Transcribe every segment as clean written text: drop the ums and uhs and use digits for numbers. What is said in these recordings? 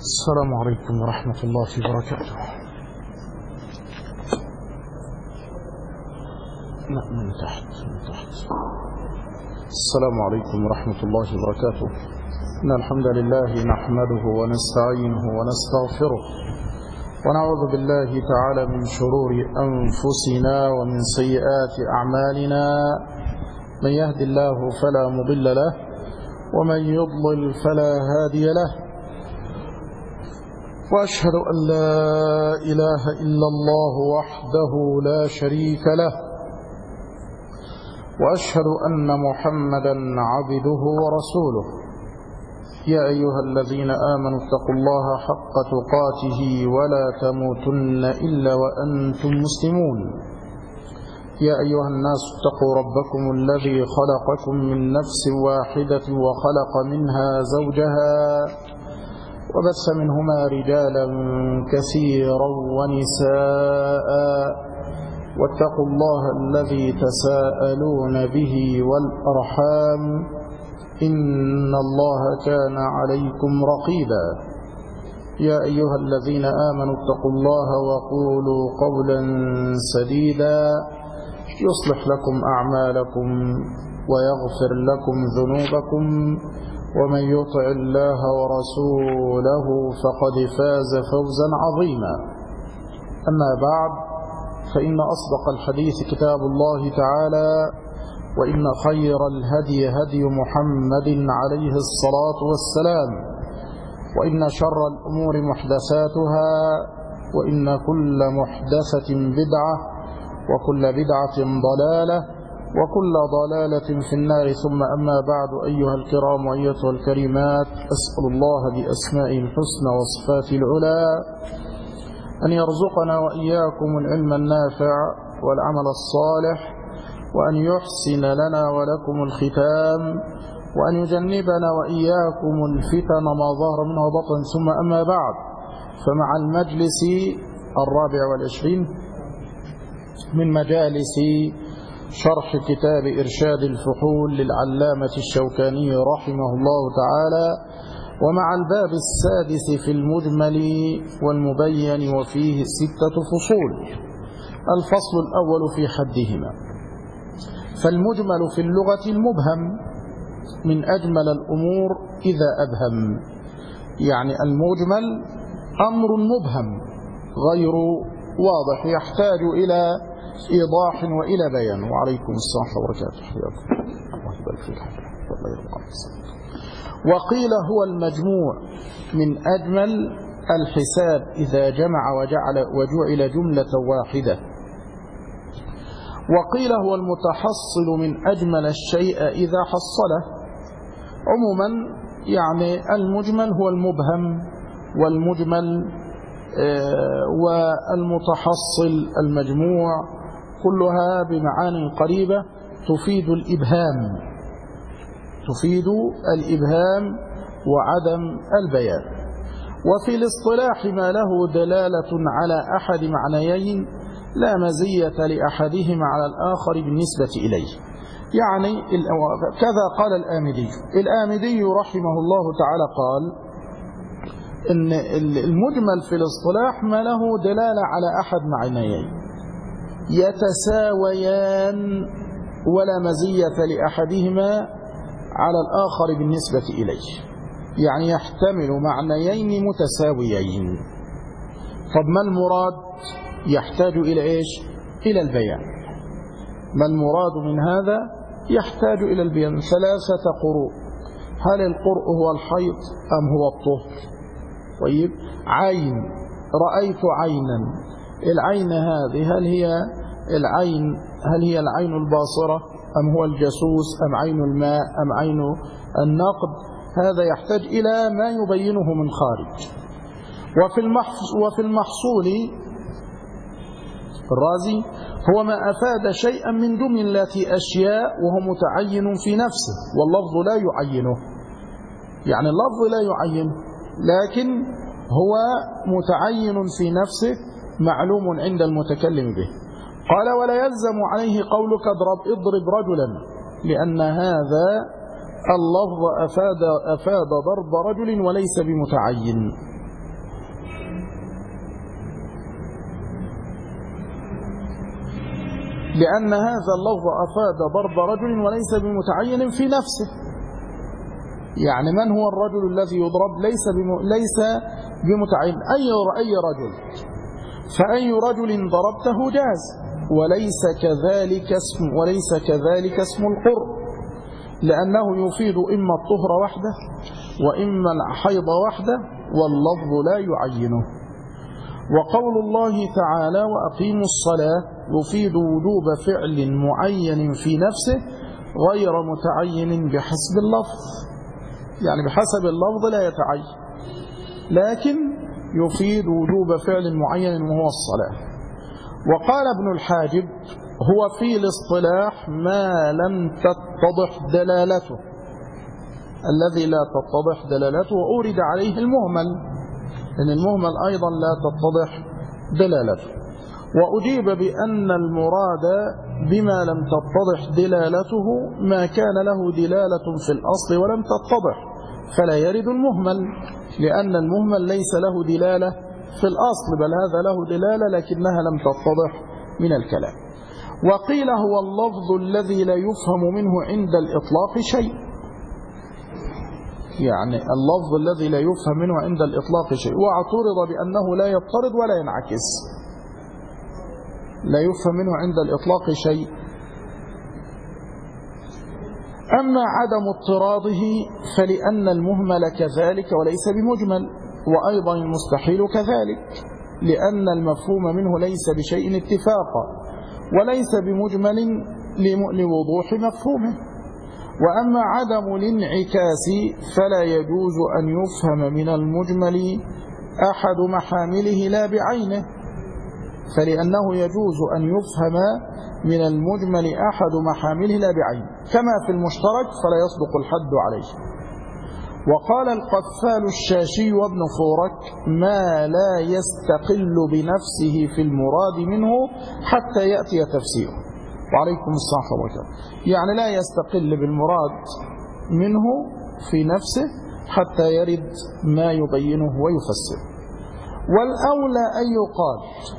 السلام عليكم ورحمة الله وبركاته. من تحت. السلام عليكم ورحمة الله وبركاته. إن الحمد لله نحمده ونستعينه ونستغفره ونعوذ بالله تعالى من شرور أنفسنا ومن سيئات أعمالنا. من يهد الله فلا مضل له ومن يضلل فلا هادي له. وأشهد أن لا إله إلا الله وحده لا شريك له، وأشهد أن محمدا عبده ورسوله. يا أيها الذين آمنوا اتقوا الله حق تقاته ولا تموتن إلا وأنتم مسلمون. يا أيها الناس اتقوا ربكم الذي خلقكم من نفس واحدة وخلق منها زوجها وبث منهما رجالا كثيرا ونساء، واتقوا الله الذي تساءلون به والأرحام إن الله كان عليكم رقيبا. يا أيها الذين آمنوا اتقوا الله وقولوا قولا سديدا يصلح لكم أعمالكم ويغفر لكم ذنوبكم، ومن يطع الله ورسوله فقد فاز فوزا عظيما. أما بعد، فإن أصدق الحديث كتاب الله تعالى، وإن خير الهدي هدي محمد عليه الصلاة والسلام، وإن شر الأمور محدثاتها، وإن كل محدثة بدعة، وكل بدعة ضلالة، وكل ضلالة في النار. ثم أما بعد، أيها الكرام وأيتها الكريمات، أسأل الله بأسمائه الحسنى وصفاته العلى أن يرزقنا وإياكم العلم النافع والعمل الصالح، وأن يحسن لنا ولكم الختام، وأن يجنبنا وإياكم الفتن ما ظهر منه وبطن. ثم أما بعد، فمع المجلس 24 من مجالس شرح كتاب إرشاد الفحول للعلامة الشوكاني رحمه الله تعالى، ومع الباب السادس في المجمل والمبين، وفيه 6 فصول. الفصل الأول في حدهما. فالمجمل في اللغة المبهم من أجمل الأمور إذا أبهم، يعني المجمل أمر مبهم غير واضح يحتاج إلى إيضاح وإلى بيان. وعليكم السلام وبركاته. حياكم الله يبارك فيك. وقيل هو المجموع من أجمل الحساب إذا جمع وجعل جملة واحدة. وقيل هو المتحصل من أجمل الشيء إذا حصله. عموما يعني المجمل هو المبهم، والمجمل والمتحصل المجموع، كلها بمعاني قريبة تفيد الإبهام وعدم البيان. وفي الاصطلاح ما له دلالة على أحد معنيين لا مزية لأحدهما على الآخر بالنسبة إليه. يعني كذا قال الآمدي رحمه الله تعالى، قال إن المجمل في الاصطلاح ما له دلالة على أحد معنيين يتساويان ولا مزية لأحدهما على الآخر بالنسبة إليه، يعني يحتمل معنيين متساويين. طب ما المراد؟ يحتاج إلى إيش؟ إلى البيان. ما المراد من هذا؟ يحتاج إلى البيان. 3 قروء. هل القرء هو الحيض أم هو الطهر؟ طيب، عين، رأيت عينا. العين هذه هل هي العين الباصرة أم هو الجاسوس أم عين الماء أم عين النقد؟ هذا يحتاج إلى ما يبينه من خارج. وفي المحصول الرازي هو ما أفاد شيئا من جملة أشياء وهو متعين في نفسه، واللفظ لا يعينه. يعني اللفظ لا يعينه، لكن هو متعين في نفسه، معلوم عند المتكلم به. قال: ولا يلزم عليه قولك اضرب رجلا، لأن هذا اللفظ أفاد ضرب رجل وليس بمتعين. لأن هذا اللفظ أفاد ضرب رجل وليس بمتعين في نفسه. يعني من هو الرجل الذي يضرب؟ ليس بمتعين، أي رجل، فأي رجل ضربته جاز، وليس كذلك اسم القرء، لأنه يفيد إما الطهر وحده وإما الحيض وحده، واللفظ لا يعينه. وقول الله تعالى وأقيموا الصلاة يفيد وجوب فعل معين في نفسه غير متعين بحسب اللفظ، يعني بحسب اللفظ لا يتعين، لكن يفيد وجوب فعل معين وهو الصلاة. وقال ابن الحاجب هو في الاصطلاح ما لم تتضح دلالته، الذي لا تتضح دلالته، وأورد عليه المهمل، لأن المهمل أيضا لا تتضح دلالته. وأجيب بأن المراد بما لم تتضح دلالته ما كان له دلالة في الأصل ولم تتضح، فلا يرد المهمل، لأن المهمل ليس له دلالة في الأصل، بل هذا له دلالة لكنها لم تتضح من الكلام. وقيل هو اللفظ الذي لا يفهم منه عند الإطلاق شيء، يعني اللفظ الذي لا يفهم منه عند الإطلاق شيء. واعترض بأنه لا يضطرد ولا ينعكس، لا يفهم منه عند الإطلاق شيء. أما عدم اضطراده فلأن المهمل كذلك وليس بمجمل، وأيضا المستحيل كذلك، لأن المفهوم منه ليس بشيء اتفاقا وليس بمجمل لوضوح مفهومه. وأما عدم الانعكاس فلا يجوز أن يفهم من المجمل أحد محامله لا بعينه، فلأنه يجوز أن يفهم من المجمل أحد محامله لا بعينه، كما في المشترك فلا يصدق الحد عليه. وقال القفال الشاشي وابن فورك ما لا يستقل بنفسه في المراد منه حتى يأتي تفسيره. وعليكم الصحة والسلام. يعني لا يستقل بالمراد منه في نفسه حتى يرد ما يبينه ويفسره. والأولى أن يقال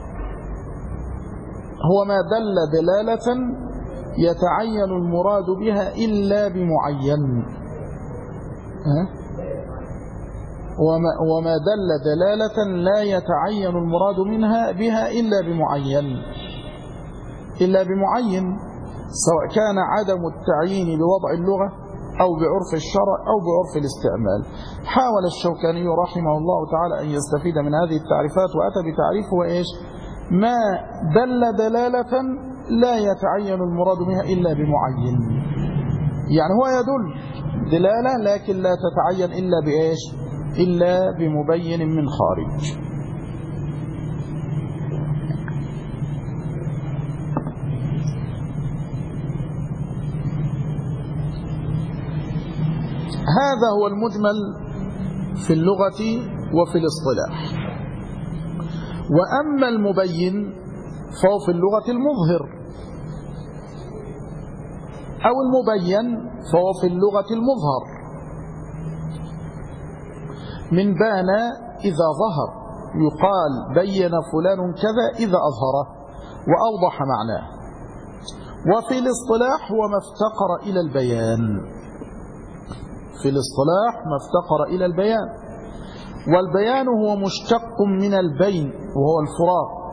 هو ما دل دلالة يتعين المراد بها إلا بمعين، وما دل دلالة لا يتعين المراد منها بها إلا بمعين، سواء كان عدم التعيين بوضع اللغة أو بعرف الشرع أو بعرف الاستعمال. حاول الشوكاني رحمه الله تعالى أن يستفيد من هذه التعريفات، وأتى بتعريف وإيش؟ ما دل دلالة لا يتعين المراد بها إلا بمعين، يعني هو يدل دلالة لكن لا تتعين إلا بإيش؟ إلا بمبين من خارج. هذا هو المجمل في اللغة وفي الاصطلاح. وأما المبين فهو في اللغة المظهر، أو المبين فهو في اللغة المظهر، من بان إذا ظهر، يقال بين فلان كذا إذا أظهره وأوضح معناه. وفي الاصطلاح هو ما افتقر إلى البيان، في الاصطلاح ما افتقر إلى البيان، والبيان هو مشتق من البين وهو الفراق،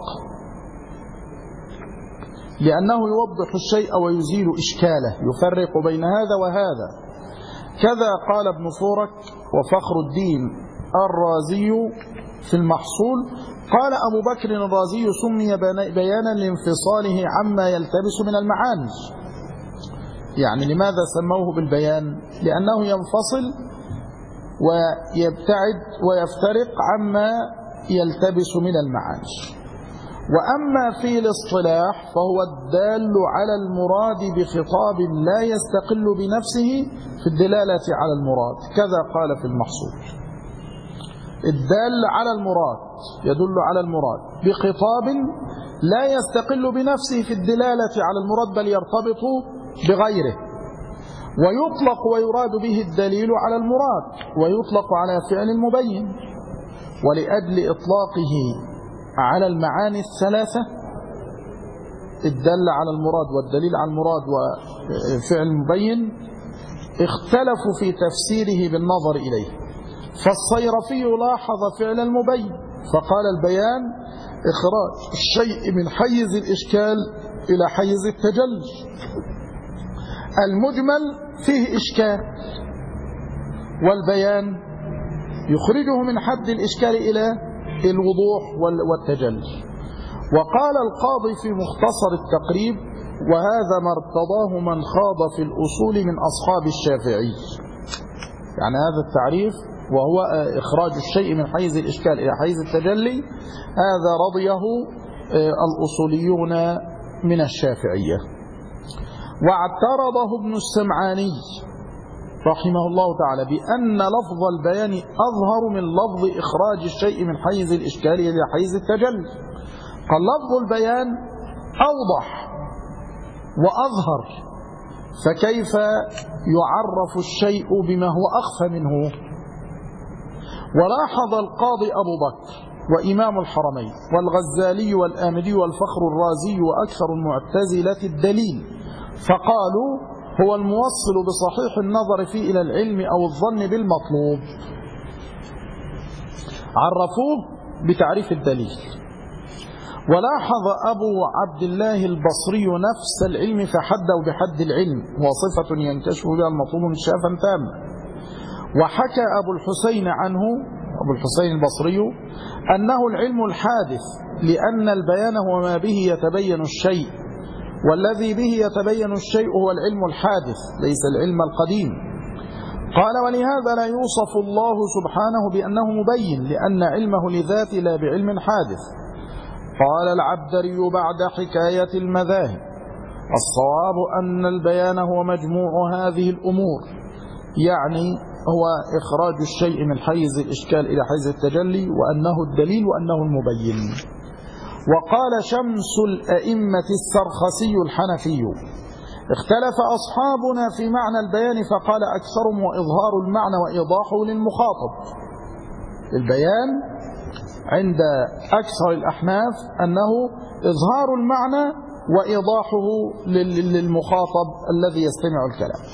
لأنه يوضح الشيء ويزيل إشكاله، يفرق بين هذا وهذا. كذا قال ابن فورك وفخر الدين الرازي في المحصول، قال أبو بكر الرازي سمي بيانا لانفصاله عما يلتبس من المعاني. يعني لماذا سموه بالبيان؟ لأنه ينفصل ويبتعد ويفترق عما يلتبس من المعاني. وأما في الاصطلاح فهو الدال على المراد بخطاب لا يستقل بنفسه في الدلالة على المراد، كذا قال في المحصول. الدال على المراد يدل على المراد بخطاب لا يستقل بنفسه في الدلالة على المراد بل يرتبط بغيره، ويطلق ويراد به الدليل على المراد، ويطلق على فعل المبين. ولأجل إطلاقه على المعاني الثلاثة الدل على المراد والدليل على المراد وفعل مبين اختلفوا في تفسيره بالنظر إليه. فالصيرفي لاحظ فعل المبين فقال البيان إخراج الشيء من حيز الإشكال إلى حيز التجلي. المجمل فيه إشكال والبيان يخرجه من حد الإشكال إلى الوضوح والتجلي. وقال القاضي في مختصر التقريب وهذا ما ارتضاه من خاض في الأصول من أصحاب الشافعي. يعني هذا التعريف وهو إخراج الشيء من حيز الإشكال إلى حيز التجلي هذا رضيه الأصوليون من الشافعية. واعترضه ابن السمعاني رحمه الله تعالى بأن لفظ البيان أظهر من لفظ إخراج الشيء من حيز الإشكال إلى حيز التجلي. قال لفظ البيان أوضح وأظهر فكيف يعرف الشيء بما هو أخفى منه. ولاحظ القاضي أبو بكر وإمام الحرمين والغزالي والآمدي والفخر الرازي وأكثر المعتزلة الدليل فقالوا هو الموصل بصحيح النظر فيه إلى العلم أو الظن بالمطلوب. عرفوه بتعريف الدليل. ولاحظ أبو عبد الله البصري نفس العلم فحده بحد العلم هو صفة ينكشف بها المطلوب انكشافا تاما. وحكى أبو الحسين عنه أبو الحسين البصري أنه العلم الحادث لأن البيان هو ما به يتبين الشيء والذي به يتبين الشيء هو العلم الحادث ليس العلم القديم. قال ولهذا لا يوصف الله سبحانه بأنه مبين لأن علمه لذاته لا بعلم حادث. قال العبدري بعد حكاية المذاهب الصواب أن البيان هو مجموع هذه الأمور يعني هو إخراج الشيء من حيز الإشكال إلى حيز التجلي وأنه الدليل وأنه المبين. وقال شمس الأئمة السرخسي الحنفي اختلف أصحابنا في معنى البيان فقال أكثرهم وإظهار المعنى وإيضاحه للمخاطب. البيان عند أكثر الأحناف أنه إظهار المعنى وإيضاحه للمخاطب الذي يستمع الكلام.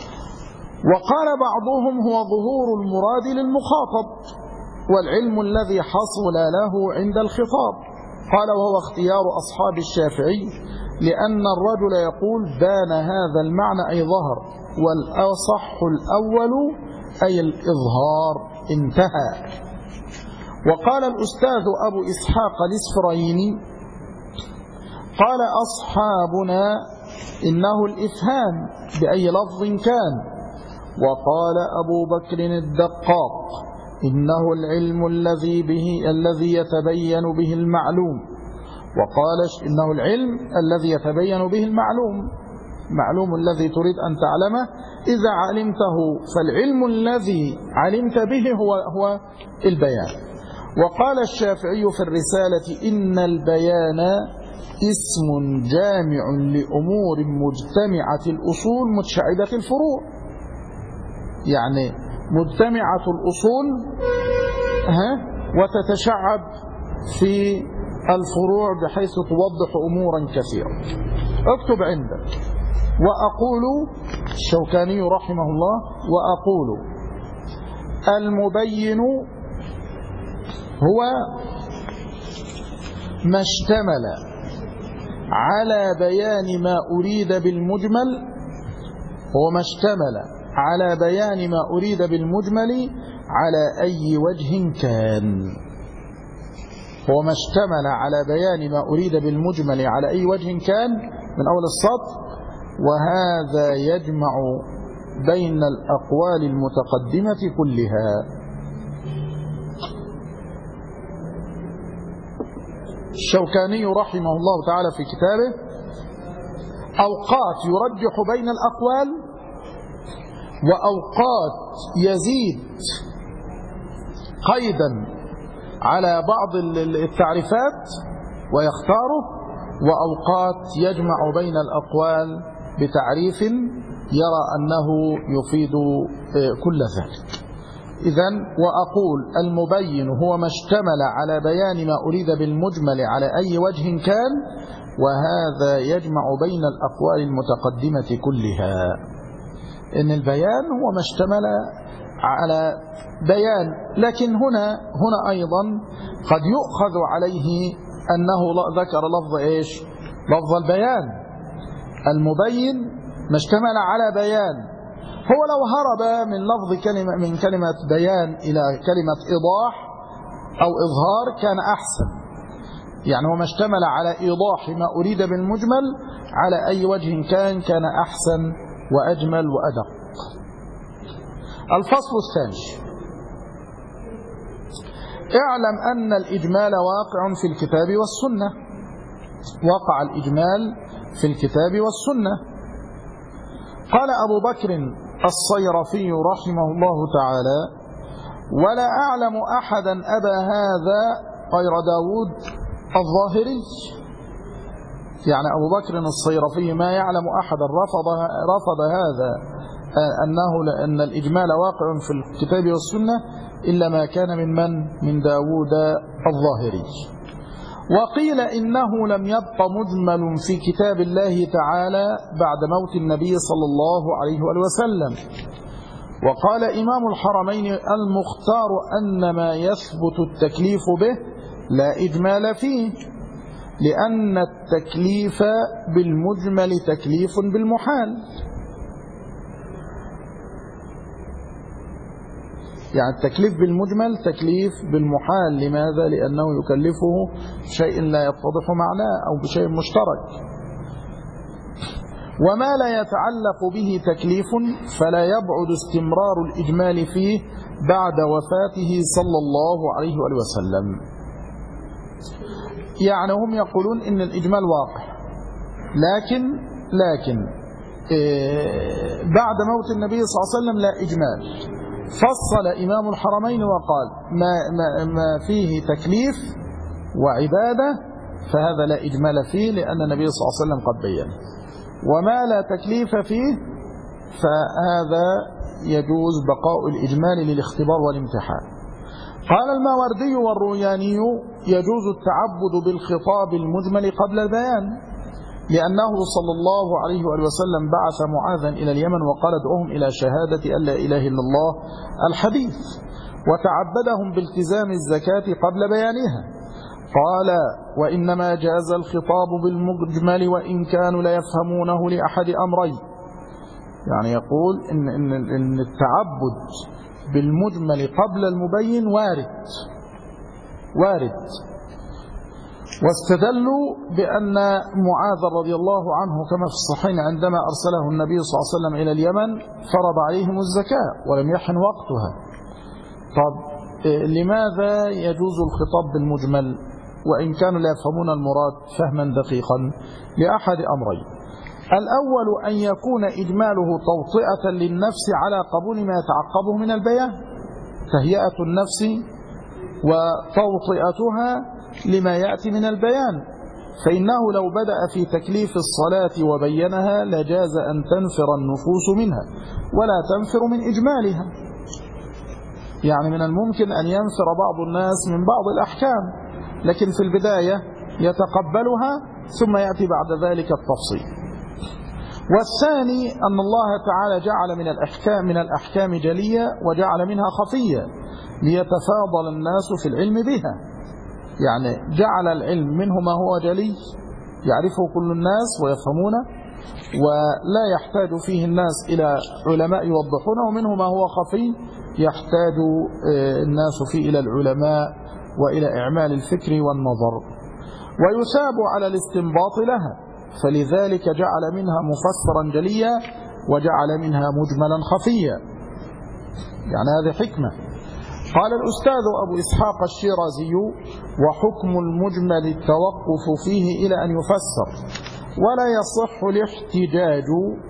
وقال بعضهم هو ظهور المراد للمخاطب والعلم الذي حصل له عند الخطاب. قال وهو اختيار أصحاب الشافعي لأن الرجل يقول بان هذا المعنى أي ظهر والأصح الأول أي الإظهار انتهى. وقال الأستاذ أبو إسحاق الإسفرايني قال أصحابنا إنه الإفهام بأي لفظ كان. وقال أبو بكر الدقاق إنه العلم الذي يتبين به المعلوم. وقال إنه العلم الذي يتبين به المعلوم الذي تريد أن تعلمه إذا علمته فالعلم الذي علمت به هو البيان. وقال الشافعي في الرسالة إن البيان اسم جامع لأمور مجتمعة الأصول متشعبة الفروع. يعني مجتمعة الأصول وتتشعب في الفروع بحيث توضح أمورا كثيرة. اكتب عندك وأقول الشوكاني رحمه الله وأقول المبين هو ما اشتمل على بيان ما أريد بالمجمل على بيان ما أريد بالمجمل على أي وجه كان. هو ما اشتمل على بيان ما أريد بالمجمل على أي وجه كان من أول السطر. وهذا يجمع بين الأقوال المتقدمة كلها. الشوكاني رحمه الله تعالى في كتابه أوقات يرجح بين الأقوال وأوقات يزيد قيدا على بعض التعريفات ويختاره، وأوقات يجمع بين الأقوال بتعريف يرى أنه يفيد كل ذلك. إذن وأقول المبين هو ما اشتمل على بيان ما أريد بالمجمل على أي وجه كان، وهذا يجمع بين الأقوال المتقدمة كلها، إن البيان هو ما اشتمل على بيان، لكن هنا أيضا قد يؤخذ عليه أنه ذكر لفظ إيش؟ لفظ البيان المبين ما اشتمل على بيان. هو لو هرب من كلمة بيان إلى كلمة إيضاح أو إظهار كان أحسن، يعني هو ما اشتمل على إيضاح ما أريد بالمجمل على أي وجه كان أحسن وأجمل وأدق. الفصل الثاني: اعلم أن الإجمال واقع في الكتاب والسنة. وقع الإجمال في الكتاب والسنة. قال أبو بكر الصيرفي رحمه الله تعالى: ولا أعلم أحدا أبى هذا غير داود الظاهري. يعني أبو بكر الصيرفي ما يعلم أحدا رفض هذا أن الإجمال واقع في الكتاب والسنة إلا ما كان من داود الظاهري. وقيل إنه لم يبق مجمل في كتاب الله تعالى بعد موت النبي صلى الله عليه وآله وسلم. وقال إمام الحرمين: المختار أن ما يثبت التكليف به لا إجمال فيه، لأن التكليف بالمجمل تكليف بالمحال. يعني التكليف بالمجمل تكليف بالمحال. لماذا؟ لأنه يكلفه بشيء لا يتضح معناه أو بشيء مشترك. وما لا يتعلق به تكليف فلا يبعد استمرار الإجمال فيه بعد وفاته صلى الله عليه وآله وسلم. يعني هم يقولون إن الإجمال واقع، لكن بعد موت النبي صلى الله عليه وسلم لا إجمال. فصل إمام الحرمين وقال: ما فيه تكليف وعبادة فهذا لا إجمال فيه، لأن النبي صلى الله عليه وسلم قد بيّنه. وما لا تكليف فيه فهذا يجوز بقاء الإجمال للاختبار والامتحان. قال الماوردي والروياني: يجوز التعبد بالخطاب المجمل قبل البيان، لأنه صلى الله عليه وآله وسلم بعث معاذا إلى اليمن وقال: ادعوهم إلى شهادة أن لا إله إلا الله الحديث، وتعبدهم بالتزام الزكاة قبل بيانها. قال: وإنما جاز الخطاب بالمجمل وإن كانوا لا يفهمونه لأحد أمرين. يعني يقول إن التعبد بالمجمل قبل المبين وارد. واستدلوا بأن معاذ رضي الله عنه كما في الصحيحين عندما أرسله النبي صلى الله عليه وسلم إلى اليمن فرض عليهم الزكاة ولم يحن وقتها. طب لماذا يجوز الخطاب بالمجمل وإن كانوا لا يفهمون المراد فهما دقيقا؟ لأحد أمرين: الأول أن يكون إجماله توطئة للنفس على قبول ما يتعقبه من البيان، تهيئة النفس وتوطئتها لما يأتي من البيان، فإنه لو بدأ في تكليف الصلاة وبينها لجاز أن تنفر النفوس منها ولا تنفر من إجمالها. يعني من الممكن أن ينفر بعض الناس من بعض الأحكام، لكن في البداية يتقبلها ثم يأتي بعد ذلك التفصيل. والثاني أن الله تعالى جعل من الأحكام جلية وجعل منها خفية ليتفاضل الناس في العلم بها. يعني جعل العلم منه ما هو جلي يعرفه كل الناس ويفهمونه ولا يحتاج فيه الناس إلى علماء يوضحونه، ومنه ما هو خفي يحتاج الناس فيه إلى العلماء وإلى إعمال الفكر والنظر، ويثاب على الاستنباط لها، فلذلك جعل منها مفسرا جليا وجعل منها مجملا خفيا. يعني هذه حكمة. قال الأستاذ أبو إسحاق الشيرازي: وحكم المجمل التوقف فيه إلى أن يفسر، ولا يصح الاحتجاج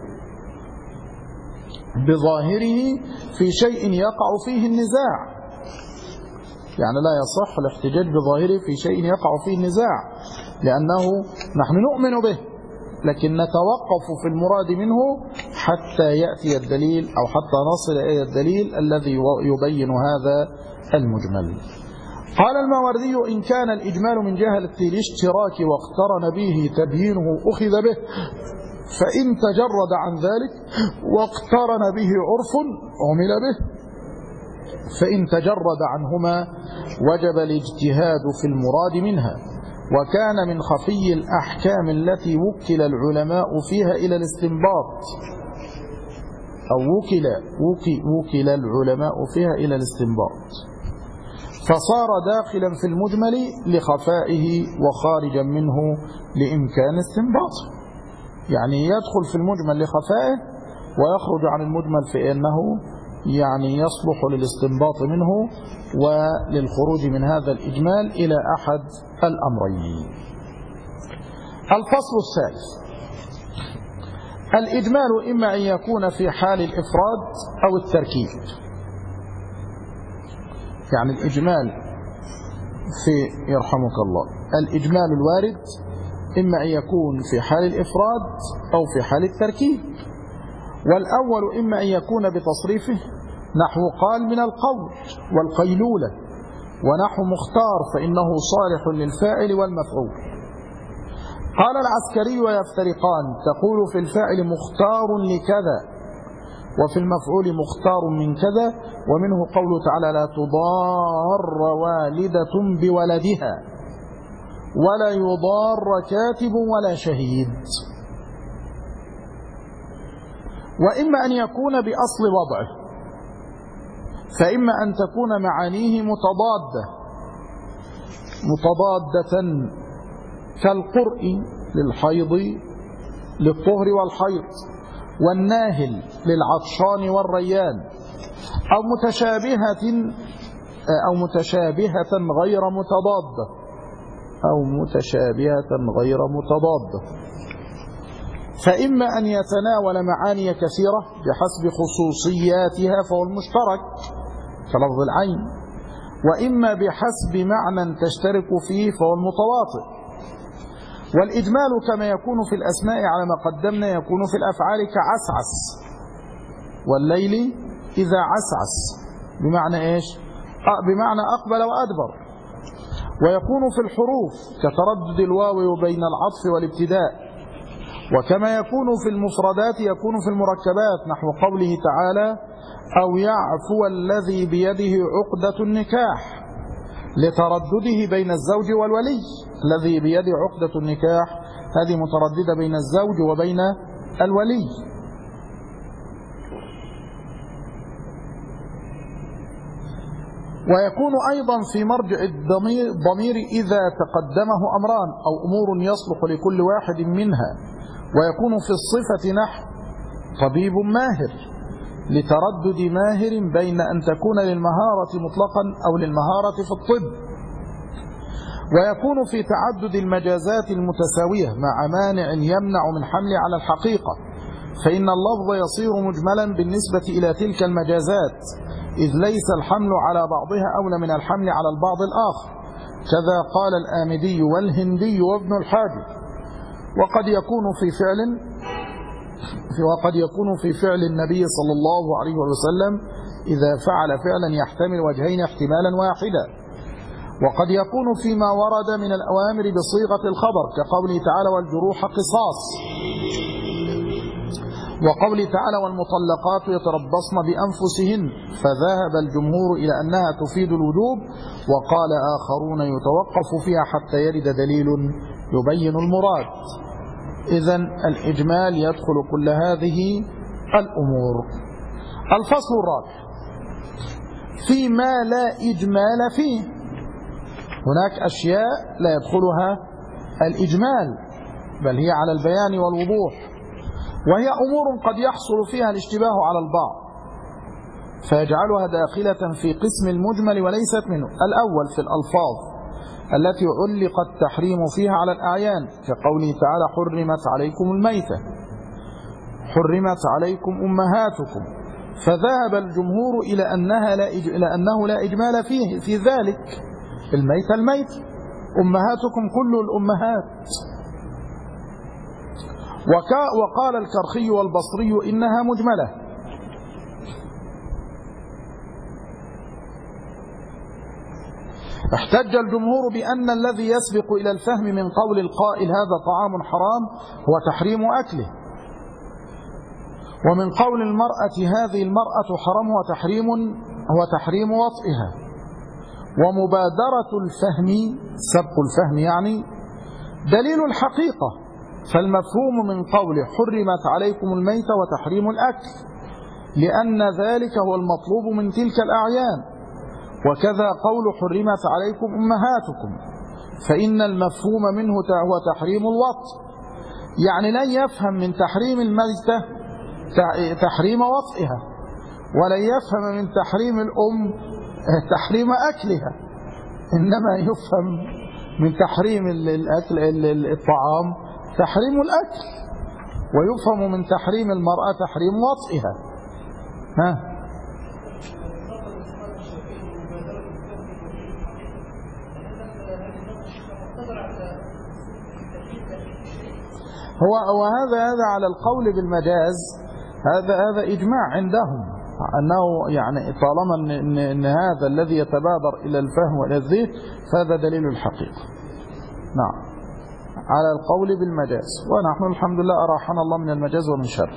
بظاهره في شيء يقع فيه النزاع. يعني لا يصح الاحتجاج بظاهره في شيء يقع فيه النزاع، لأنه نحن نؤمن به لكن نتوقف في المراد منه حتى يأتي الدليل أو حتى نصل إلى الدليل الذي يبين هذا المجمل. قال الماوردي: إن كان الإجمال من جهة الاشتراك واقترن به تبيينه أخذ به، فإن تجرد عن ذلك واقترن به عرف عمل به، فإن تجرد عنهما وجب الاجتهاد في المراد منها. وكان من خفي الأحكام التي وكل العلماء فيها إلى الاستنباط، أو وكل العلماء فيها إلى الاستنباط، فصار داخلا في المجمل لخفائه وخارجا منه لإمكان استنباطه. يعني يدخل في المجمل لخفائه ويخرج عن المجمل في أنه يعني يصلح للاستنباط منه وللخروج من هذا الإجمال إلى أحد الأمرين. الفصل الثالث: الإجمال إما أن يكون في حال الإفراد أو التركيب. يعني الإجمال يرحمك الله، الإجمال الوارد إما أن يكون في حال الإفراد أو في حال التركيب. والأول إما أن يكون بتصريفه نحو قال من القول والقيلولة، ونحو مختار فإنه صالح للفاعل والمفعول. قال العسكري: ويفترقان، تقول في الفاعل مختار لكذا، وفي المفعول مختار من كذا. ومنه قوله تعالى: لا تضار والدة بولدها، ولا يضار كاتب ولا شهيد. وإما أن يكون بأصل وضعه، فإما أن تكون معانيه متضادة كالقرء للحيض للطهر والحيض، والناهل للعطشان والريان، أو متشابهة غير متضادة. فإما أن يتناول معاني كثيرة بحسب خصوصياتها فهو المشترك كلفظ العين، وإما بحسب معنى تشترك فيه فهو المتواطئ. والإجمال كما يكون في الأسماء على ما قدمنا يكون في الأفعال كعسعس، والليل إذا عسعس، بمعنى إيش؟ بمعنى أقبل وأدبر. ويكون في الحروف كتردد الواو بين العطف والابتداء. وكما يكون في المفردات يكون في المركبات، نحو قوله تعالى: أو يعفو الذي بيده عقدة النكاح، لتردده بين الزوج والولي. الذي بيده عقدة النكاح هذه مترددة بين الزوج وبين الولي. ويكون أيضا في مرجع الضمير إذا تقدمه أمران أو أمور يصلح لكل واحد منها. ويكون في الصفة نحو طبيب ماهر، لتردد ماهر بين أن تكون للمهارة مطلقا أو للمهارة في الطب. ويكون في تعدد المجازات المتساوية مع مانع يمنع من حمل على الحقيقة، فإن اللفظ يصير مجملا بالنسبة إلى تلك المجازات، إذ ليس الحمل على بعضها أولى من الحمل على البعض الآخر. كذا قال الآمدي والهندي وابن الحاجب. وقد يكون في فعل النبي صلى الله عليه وسلم إذا فعل فعلا يحتمل وجهين احتمالا واحدا. وقد يكون فيما ورد من الأوامر بصيغة الخبر، كقوله تعالى: والجروح قصاص، وقوله تعالى: والمطلقات يتربصن بأنفسهن، فذهب الجمهور إلى أنها تفيد الوجوب، وقال آخرون يتوقف فيها حتى يرد دليل يبين المراد. إذن الإجمال يدخل كل هذه الأمور. الفصل الرابع: فيما لا إجمال فيه. هناك أشياء لا يدخلها الإجمال، بل هي على البيان والوضوح، وهي أمور قد يحصل فيها الاشتباه على البعض فيجعلها داخلة في قسم المجمل وليست منه. الأول في الألفاظ التي علق التحريم فيها على الأعيان، كقوله تعالى: حرمت عليكم الميتة، حرمت عليكم أمهاتكم. فذهب الجمهور إلى أنه لا إجمال فيه في ذلك. الميتة الميت، أمهاتكم كل الأمهات. وقال الكرخي والبصري إنها مجملة. احتج الجمهور بأن الذي يسبق إلى الفهم من قول القائل هذا طعام حرام هو تحريم أكله، ومن قول المرأة هذه المرأة حرام هو تحريم وطئها. ومبادرة الفهم سبق الفهم يعني دليل الحقيقة، فالمفهوم من قوله حرمت عليكم الميتة وتحريم الأكل لأن ذلك هو المطلوب من تلك الأعيان، وكذا قول حرمت عليكم أمهاتكم، فإن المفهوم منه هو تحريم الوطء، يعني لن يفهم من تحريم الميتة تحريم وطئها، ولن يفهم من تحريم الأم تحريم أكلها، إنما يفهم من تحريم الطعام تحريم الأكل، ويفهم من تحريم المرأة تحريم وطئها. هذا على القول بالمجاز، هذا إجماع عندهم أنه يعني طالما إن هذا الذي يتبادر إلى الفهم وإلى الذهن فهذا دليل الحقيقة. نعم على القول بالمجاز، ونحن الحمد لله أراحنا الله من المجاز ومن شر.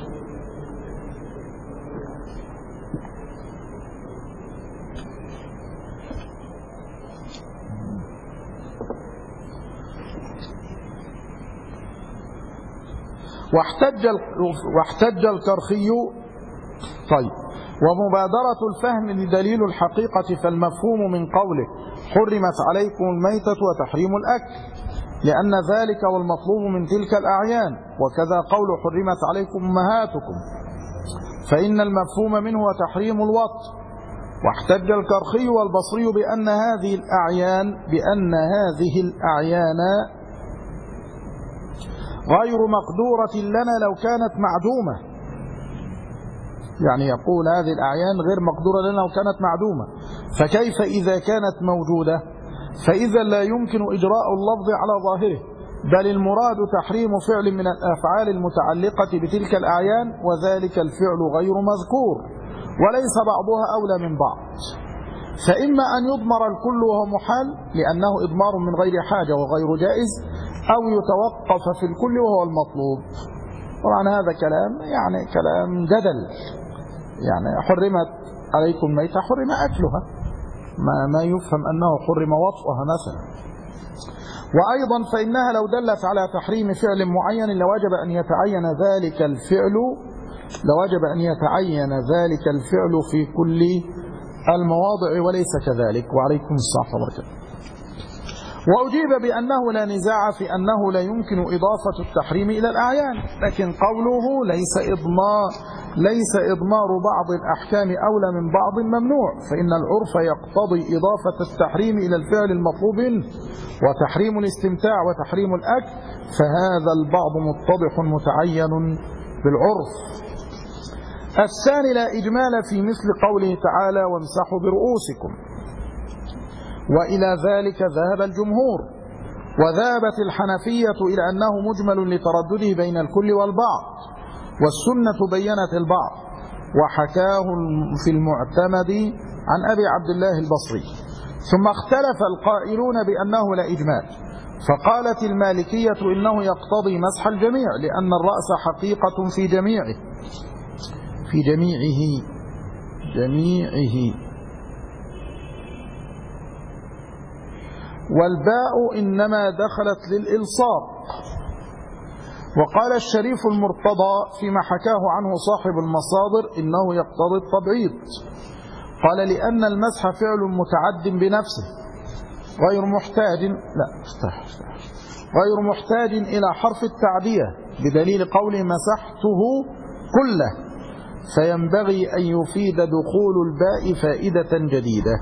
واحتج الكرخي طيب ومبادرة الفهم لدليل الحقيقة، فالمفهوم من قوله حرمت عليكم الميتة وتحريم الأكل لأن ذلك هو المطلوب من تلك الأعيان، وكذا قول حرمت عليكم أمهاتكم، فإن المفهوم منه تحريم الوطء. واحتج الكرخي والبصري بأن هذه الأعيان غير مقدورة لنا لو كانت معدومة، يعني يقول هذه الأعيان غير مقدورة لنا لو كانت معدومة، فكيف إذا كانت موجودة؟ فإذا لا يمكن إجراء اللفظ على ظاهره، بل المراد تحريم فعل من الأفعال المتعلقة بتلك الأعيان، وذلك الفعل غير مذكور وليس بعضها أولى من بعض، فإما أن يضمر الكل وهو محال لأنه إضمار من غير حاجة وغير جائز، أو يتوقف في الكل وهو المطلوب. طبعا هذا كلام جدل، يعني حرمت عليكم ميتة حرم أكلها، ما يفهم أنه حرم وطئها مثلا. وأيضا فإنها لو دلت على تحريم فعل معين لوجب أن يتعين ذلك الفعل في كل المواضع وليس كذلك. وعليكم السلام وبركاته. وأجيب بأنه لا نزاع في أنه لا يمكن إضافة التحريم إلى الأعيان، لكن قوله ليس إضمار بعض الأحكام أولى من بعض ممنوع، فإن العرف يقتضي إضافة التحريم إلى الفعل المطلوب منه، وتحريم الاستمتاع وتحريم الأكل فهذا البعض متضح متعين بالعرف. الثاني لا إجمال في مثل قوله تعالى وامسحوا برؤوسكم، وإلى ذلك ذهب الجمهور، وذهبت الحنفية إلى أنه مجمل لتردده بين الكل والبعض، والسنة بينت البعض، وحكاه في المعتمد عن أبي عبد الله البصري. ثم اختلف القائلون بأنه لا إجمال، فقالت المالكية إنه يقتضي مسح الجميع لأن الرأس حقيقة في جميعه والباء إنما دخلت للإلصاق. وقال الشريف المرتضى فيما حكاه عنه صاحب المصادر إنه يقتضي التبعيض، قال لأن المسح فعل متعد بنفسه غير محتاج إلى حرف التعدية، بدليل قوله مسحته كله، فينبغي أن يفيد دخول الباء فائدة جديدة،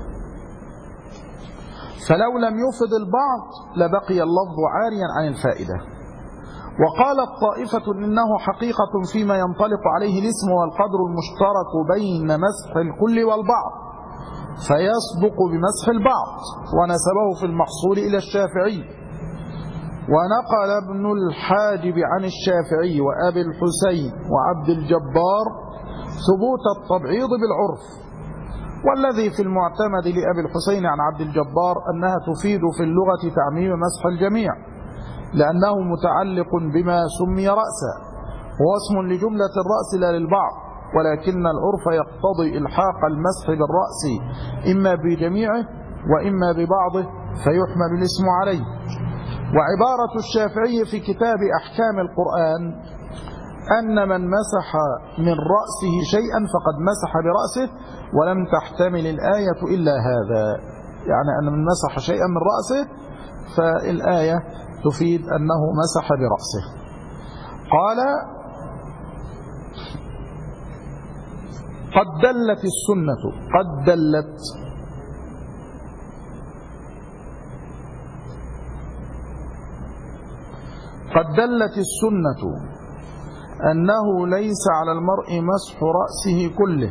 فلو لم يفض البعض لبقي اللفظ عاريا عن الفائدة. وقالت طائفة إنه حقيقة فيما ينطلق عليه الاسم والقدر المشترك بين مسح الكل والبعض، فيسبق بمسح البعض، ونسبه في المحصول إلى الشافعي. ونقل ابن الحاجب عن الشافعي وأبي الحسين وعبد الجبار ثبوت التبعيض بالعرف، والذي في المعتمد لأبي الحسين عن عبد الجبار أنها تفيد في اللغة تعميم مسح الجميع، لأنه متعلق بما سمي رأسا، هو اسم لجملة الرأس لا للبعض، ولكن العرف يقتضي إلحاق المسح بالرأس إما بجميعه وإما ببعضه فيحمل الاسم عليه. وعبارة الشافعي في كتاب أحكام القرآن أن من مسح من رأسه شيئا فقد مسح برأسه، ولم تحتمل الآية إلا هذا، يعني أن من مسح شيئا من رأسه فالآية تفيد أنه مسح برأسه. قال قد دلت السنة، قد دلت السنة أنه ليس على المرء مسح رأسه كله،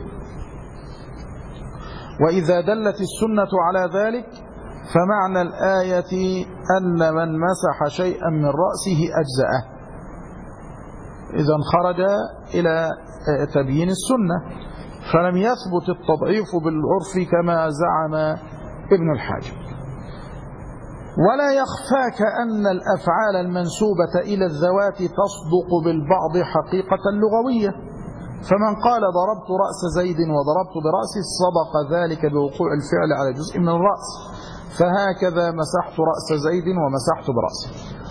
وإذا دلت السنة على ذلك فمعنى الآية أن من مسح شيئا من رأسه أجزأه، إذا خرج إلى تبيين السنة، فلم يثبت التضعيف بالعرف كما زعم ابن الحاجب. ولا يخفاك أن الأفعال المنسوبة إلى الذوات تصدق بالبعض حقيقة لغوية، فمن قال ضربت رأس زيد وضربت برأسي صدق ذلك بوقوع الفعل على جزء من الرأس، فهكذا مسحت رأس زيد ومسحت برأسي.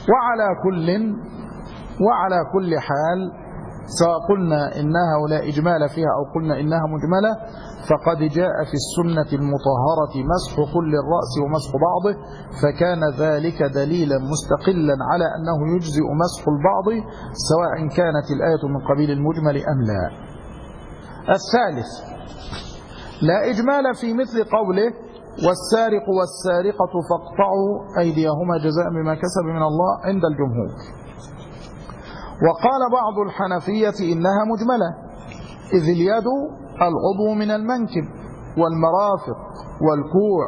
وعلى كل حال، سواء قلنا إنها لا إجمال فيها أو قلنا إنها مجملة، فقد جاء في السنة المطهرة مسح كل الرأس ومسح بعضه، فكان ذلك دليلا مستقلا على أنه يجزئ مسح البعض سواء كانت الآية من قبيل المجمل أم لا. الثالث، لا إجمال في مثل قوله والسارق والسارقة فاقطعوا أيديهما جزاء بما كسب من الله عند الجمهور. وقال بعض الحنفية إنها مجملة، إذ اليد العضو من المنكب والمرافق والكوع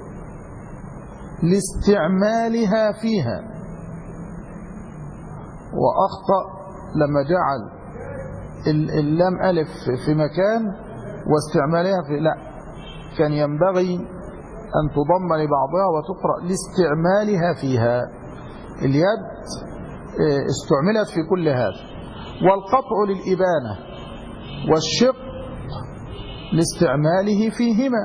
لاستعمالها فيها، وأخطأ لما جعل اللام ألف في مكان واستعمالها في، لا، كان ينبغي أن تضم لبعضها وتقرأ لاستعمالها فيها. اليد استعملت في كل هذا، والقطع للإبانة، والشق لاستعماله فيهما.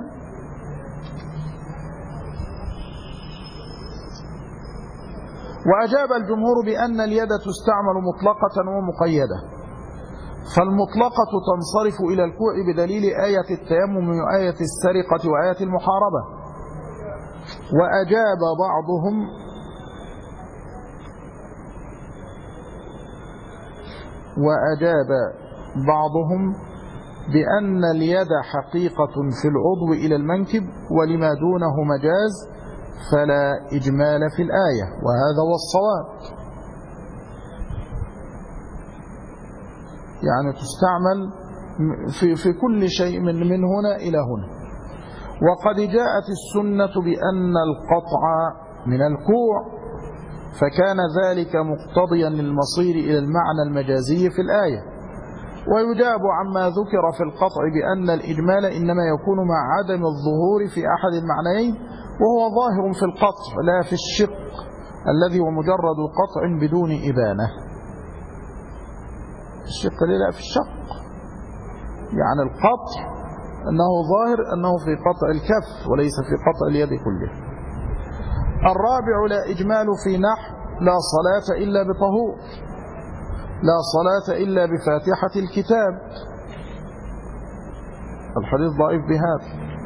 وأجاب الجمهور بأن اليد تستعمل مطلقة ومقيدة، فالمطلقة تنصرف إلى الكوع بدليل آية التيمم وآية السرقة وآية المحاربة. وأجاب بعضهم بأن اليد حقيقة في العضو إلى المنكب، ولما دونه مجاز فلا إجمال في الآية، وهذا هو الصواب، يعني تستعمل في كل شيء من هنا إلى هنا. وقد جاءت السنة بأن القطع من الكوع، فكان ذلك مقتضيا للمصير إلى المعنى المجازي في الآية. ويجاب عما ذكر في القطع بأن الإجمال إنما يكون مع عدم الظهور في أحد المعنيين، وهو ظاهر في القطع لا في الشق الذي هو مجرد قطع بدون إبانة. الشق لا في الشق، يعني القطع أنه ظاهر أنه في قطع الكف وليس في قطع اليد كله. الرابع، لا إجمال في نحو لا صلاة إلا بطهور، لا صلاة إلا بفاتحة الكتاب، الحديث ضعيف بهذا.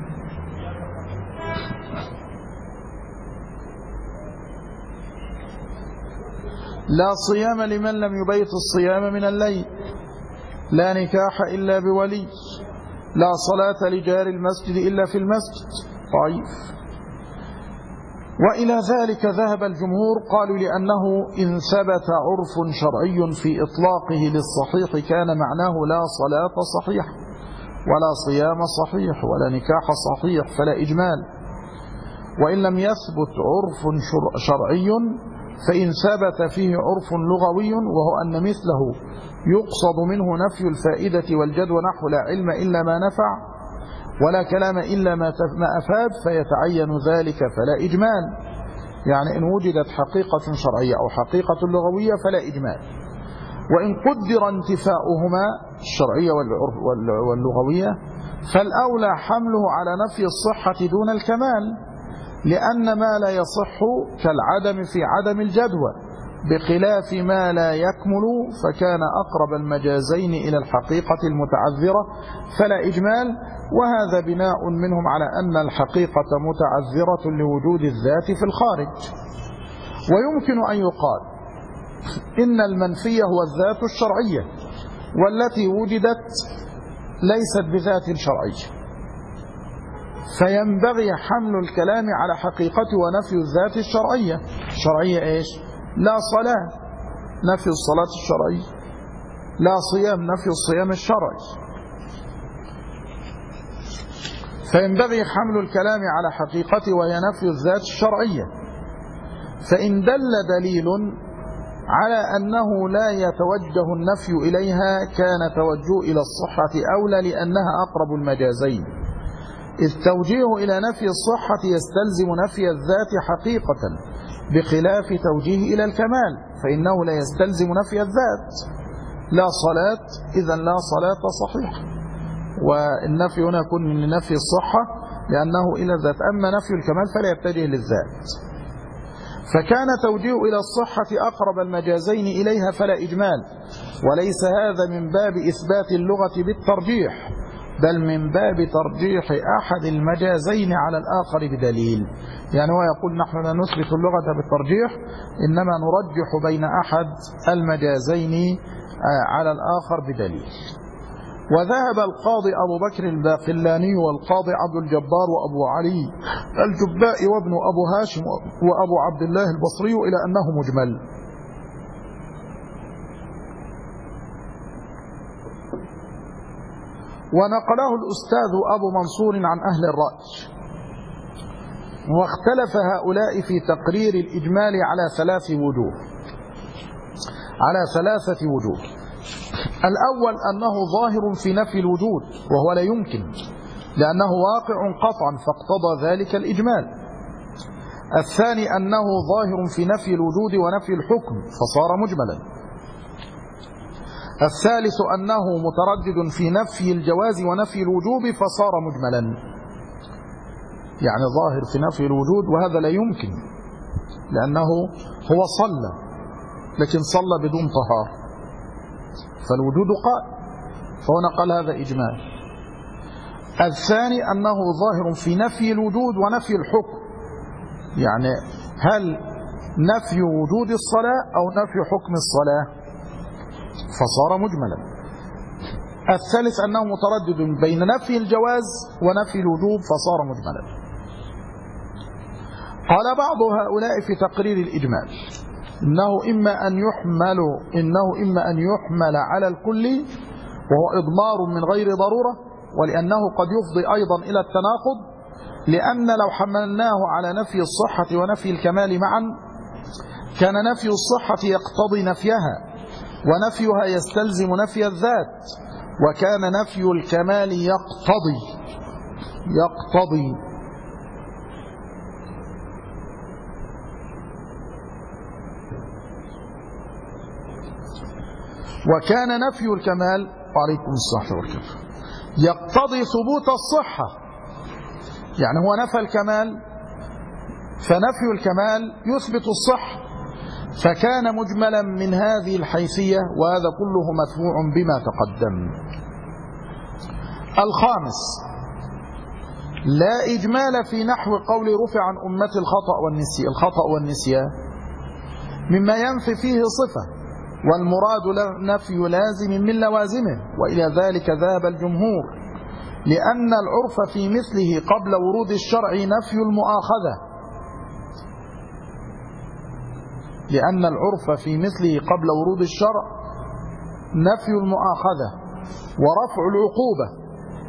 لا صيام لمن لم يبيت الصيام من الليل، لا نكاح إلا بولي، لا صلاة لجار المسجد إلا في المسجد. ضعيف. وإلى ذلك ذهب الجمهور، قالوا لأنه إن ثبت عرف شرعي في إطلاقه للصحيح كان معناه لا صلاة صحيح ولا صيام صحيح ولا نكاح صحيح فلا إجمال. وإن لم يثبت عرف شرعي فإن ثبت فيه عرف لغوي، وهو أن مثله يقصد منه نفي الفائدة والجدوى نحو لا علم إلا ما نفع، ولا كلام إلا ما أفاد فيتعين ذلك فلا إجمال. يعني إن وجدت حقيقة شرعية أو حقيقة لغوية فلا إجمال. وإن قدر انتفاؤهما الشرعية واللغوية فالأولى حمله على نفي الصحة دون الكمال، لأن ما لا يصح كالعدم في عدم الجدوى، بخلاف ما لا يكمل فكان أقرب المجازين إلى الحقيقة المتعذرة فلا إجمال. وهذا بناء منهم على أن الحقيقة متعذرة لوجود الذات في الخارج. ويمكن أن يقال إن المنفي هو الذات الشرعية والتي وجدت ليست بذات شرعية، فينبغي حمل الكلام على حقيقته ونفي الذات الشرعية. الشرعية إيش؟ لا صلاة، نفي الصلاة الشرعية. لا صيام، نفي الصيام الشرعي. فينبغي حمل الكلام على حقيقته وهي نفي الذات الشرعية. فإن دل دليل على أنه لا يتوجه النفي إليها كان توجه إلى الصحة أولى، لأنها أقرب المجازين، إذ توجيه إلى نفي الصحة يستلزم نفي الذات حقيقة، بخلاف توجيه إلى الكمال فإنه لا يستلزم نفي الذات. لا صلاة إذن لا صلاة صحيحة، والنفي هنا يكون من نفي الصحة لأنه إلى الذات. أما نفي الكمال فلا يتجه للذات. فكان توجيه إلى الصحة أقرب المجازين إليها فلا إجمال. وليس هذا من باب إثبات اللغة بالترجيح، بل من باب ترجيح أحد المجازين على الآخر بدليل. يعني هو يقول نحن لا نثبت اللغة بالترجيح، إنما نرجح بين أحد المجازين على الآخر بدليل. وذهب القاضي أبو بكر الباقلاني والقاضي عبد الجبار وأبو علي الجبائي وابن أبو هاشم وأبو عبد الله البصري إلى أنه مجمل. ونقله الأستاذ أبو منصور عن أهل الرأي. واختلف هؤلاء في تقرير الإجمال على ثلاثة وجوه. الأول أنه ظاهر في نفي الوجود، وهو لا يمكن لأنه واقع قطعا فاقتضى ذلك الإجمال. الثاني أنه ظاهر في نفي الوجود ونفي الحكم فصار مجملا. الثالث أنه متردد في نفي الجواز ونفي الوجوب فصار مجملا. يعني ظاهر في نفي الوجود وهذا لا يمكن لأنه هو صلى، لكن صلى بدون طهارة فالوجود قائم، فهنا قال هذا إجمال. الثاني أنه ظاهر في نفي الوجود ونفي الحكم، يعني هل نفي وجود الصلاة أو نفي حكم الصلاة فصار مجملا. الثالث أنه متردد بين نفي الجواز ونفي الوجوب فصار مجملا. قال بعض هؤلاء في تقرير الإجمال إنه إما أن يحمل على الكل وهو إضمار من غير ضرورة، ولأنه قد يفضي أيضا إلى التناقض، لأن لو حملناه على نفي الصحة ونفي الكمال معا كان نفي الصحة يقتضي نفيها، ونفيها يستلزم نفي الذات، وكان نفي الكمال يقتضي وكان نفي الكمال وعليكم الصحة والكفر يقتضي ثبوت الصحة. يعني هو نفى الكمال فنفي الكمال يثبت الصحة، فكان مجملا من هذه الحيثية، وهذا كله متبوع بما تقدم. الخامس لا إجمال في نحو قول رفع عن أمة الخطأ والنسيان مما ينفي فيه صفة، والمراد نفي لازم من لوازمه، وإلى ذلك ذهب الجمهور، لأن العرف في مثله قبل ورود الشرع نفي المؤاخذة، ورفع العقوبة.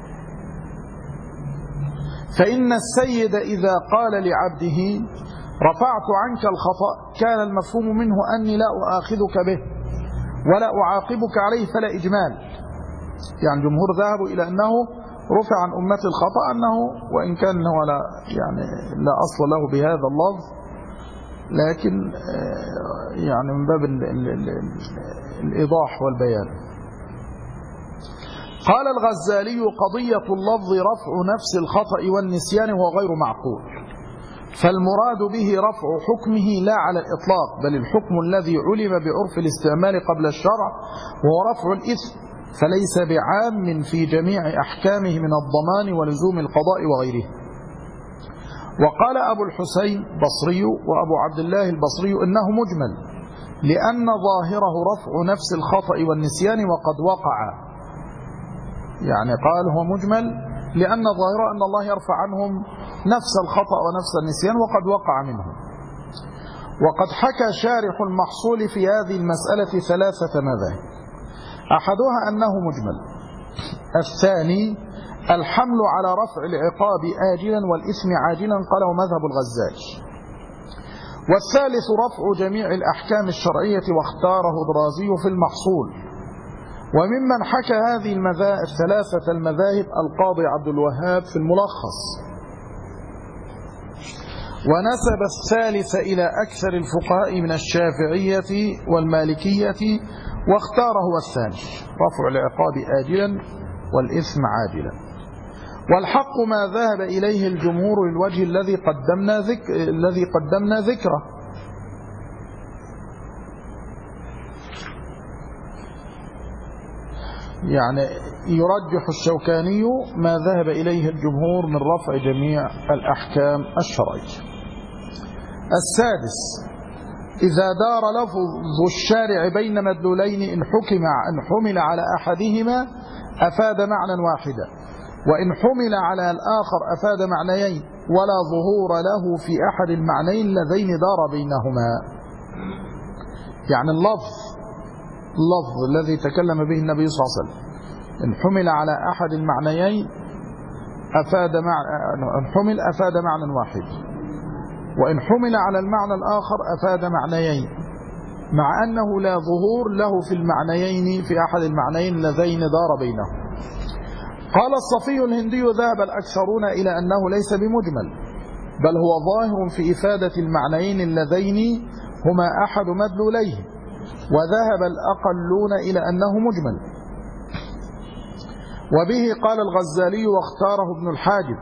فإن السيد إذا قال لعبده رفعت عنك الخطأ كان المفهوم منه أني لا أؤاخذك به ولا أعاقبك عليه فلا إجمال. يعني جمهور ذهبوا إلى أنه رفع عن أمتي الخطأ أنه وإن كان هو لا أصل له بهذا اللفظ، لكن يعني من باب الإيضاح والبيان. قال الغزالي: قضية اللفظ رفع نفس الخطأ والنسيان وهو غير معقول، فالمراد به رفع حكمه لا على الإطلاق، بل الحكم الذي علم بعرف الاستعمال قبل الشرع وهو رفع الإثم، فليس بعام في جميع أحكامه من الضمان ولزوم القضاء وغيره. وقال أبو الحسين بصري وأبو عبد الله البصري إنه مجمل، لأن ظاهره رفع نفس الخطأ والنسيان وقد وقع. يعني قال هو مجمل لأن ظاهره أن الله يرفع عنهم نفس الخطأ ونفس النسيان وقد وقع منهم. وقد حكى شارح المحصول في هذه المسألة 3 مذاهب، أحدها أنه مجمل، الثاني الحمل على رفع العقاب آجلا والإثم عاجلا، قاله مذهب الغزالي، والثالث رفع جميع الأحكام الشرعية واختاره الرازي في المحصول. وممن حكى هذه 3 المذاهب القاضي عبد الوهاب في الملخص، ونسب الثالث إلى أكثر الفقهاء من الشافعية والمالكية، واختار هو الثاني، رفع العقاب آجلا والإثم عاجلا. والحق ما ذهب إليه الجمهور للوجه الذي قدمنا ذكره. يعني يرجح الشوكاني ما ذهب إليه الجمهور من رفع جميع الأحكام الشرعية. السادس: إذا دار لفظ الشارع بين مدلولين إن حمل على أحدهما أفاد معنى واحدا، وإن حمل على الآخر أفاد معنيين، ولا ظهور له في أحد المعنيين اللذين دار بينهما. يعني اللفظ الذي تكلم به النبي صلى الله عليه وسلم إن حمل على أحد المعنيين أفاد معنى واحد، وإن حمل على المعنى الآخر أفاد معنيين، مع أنه لا ظهور له في المعنيين في أحد المعنيين اللذين دار بينهم. قال الصفي الهندي: ذهب الأكثرون إلى أنه ليس بمجمل، بل هو ظاهر في إفادة المعنيين اللذين هما أحد مدلوليه، وذهب الأقلون إلى أنه مجمل. وبه قال الغزالي واختاره ابن الحاجب،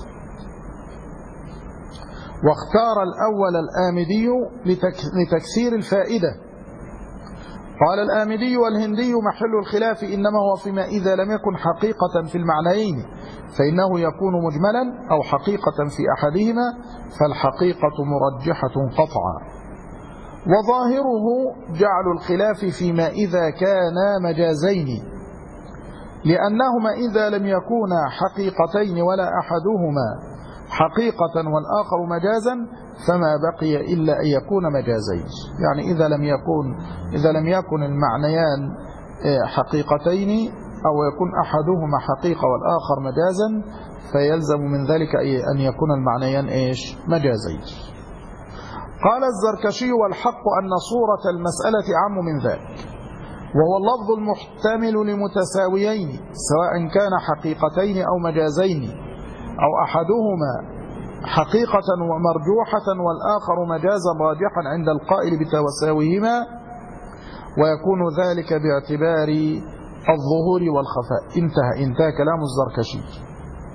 واختار الأول الآمدي لتكسير الفائدة. قال الآمدي: والهندي محل الخلاف إنما هو فيما إذا لم يكن حقيقة في المعنيين فإنه يكون مجملا، أو حقيقة في أحدهما فالحقيقة مرجحة قطعا. وظاهره جعل الخلاف فيما إذا كانا مجازين، لأنهما إذا لم يكونا حقيقتين ولا أحدهما حقيقة والآخر مجازا فما بقي إلا أن يكون مجازين. يعني إذا لم يكن المعنيان حقيقتين أو يكون أحدهما حقيقة والآخر مجازا فيلزم من ذلك أن يكون المعنيان مجازين. قال الزركشي: والحق أن صورة المسألة أعم من ذلك، وهو اللفظ المحتمل لمتساويين سواء كان حقيقتين أو مجازين، أو أحدهما حقيقة ومرجوحة والآخر مجازا راجحا عند القائل بتساويهما، ويكون ذلك باعتبار الظهور والخفاء. انتهى كلام الزركشي.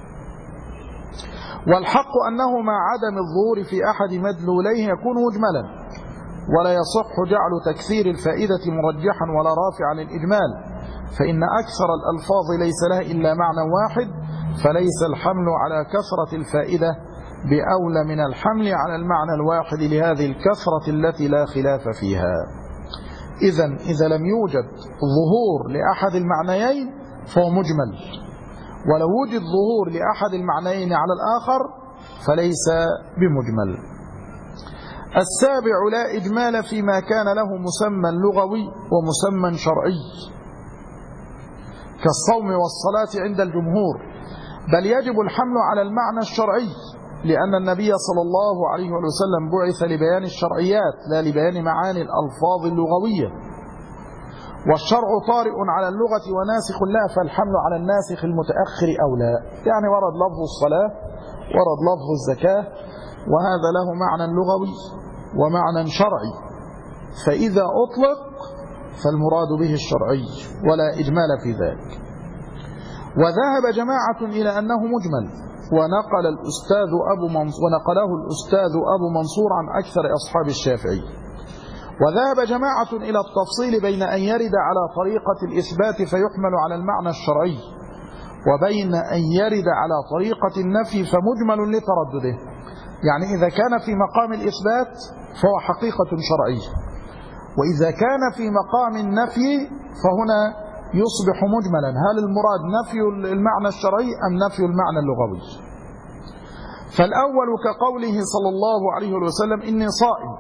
والحق أنه مع عدم الظهور في أحد مدلوليه يكون مجملا، ولا يصح جعل تكثير الفائدة مرجحا ولا رافعا للإجمال، فإن أكثر الألفاظ ليس لها إلا معنى واحد، فليس الحمل على كثرة الفائدة بأولى من الحمل على المعنى الواحد لهذه الكثرة التي لا خلاف فيها. إذا لم يوجد ظهور لأحد المعنيين فهو مجمل، ولو وجد ظهور لأحد المعنيين على الآخر فليس بمجمل. السابع: لا إجمال فيما كان له مسمى لغوي ومسمى شرعي كالصوم والصلاة عند الجمهور، بل يجب الحمل على المعنى الشرعي، لأن النبي صلى الله عليه وسلم بعث لبيان الشرعيات لا لبيان معاني الألفاظ اللغوية. والشرع طارئ على اللغة وناسخ لها، فالحمل على الناسخ المتأخر أولى. يعني ورد لفظ الصلاة، ورد لفظ الزكاة، وهذا له معنى لغوي ومعنى شرعي، فإذا أطلق فالمراد به الشرعي ولا إجمال في ذلك. وذهب جماعة إلى أنه مجمل، ونقله الأستاذ أبو منصور عن أكثر أصحاب الشافعي. وذهب جماعة إلى التفصيل بين أن يرد على طريقة الإثبات فيحمل على المعنى الشرعي، وبين أن يرد على طريقة النفي فمجمل لتردده. يعني إذا كان في مقام الإثبات فهو حقيقة شرعية، وإذا كان في مقام النفي فهنا يصبح مجملا. هل المراد نفي المعنى الشرعي أم نفي المعنى اللغوي؟ فالأول كقوله صلى الله عليه وسلم إني صائم،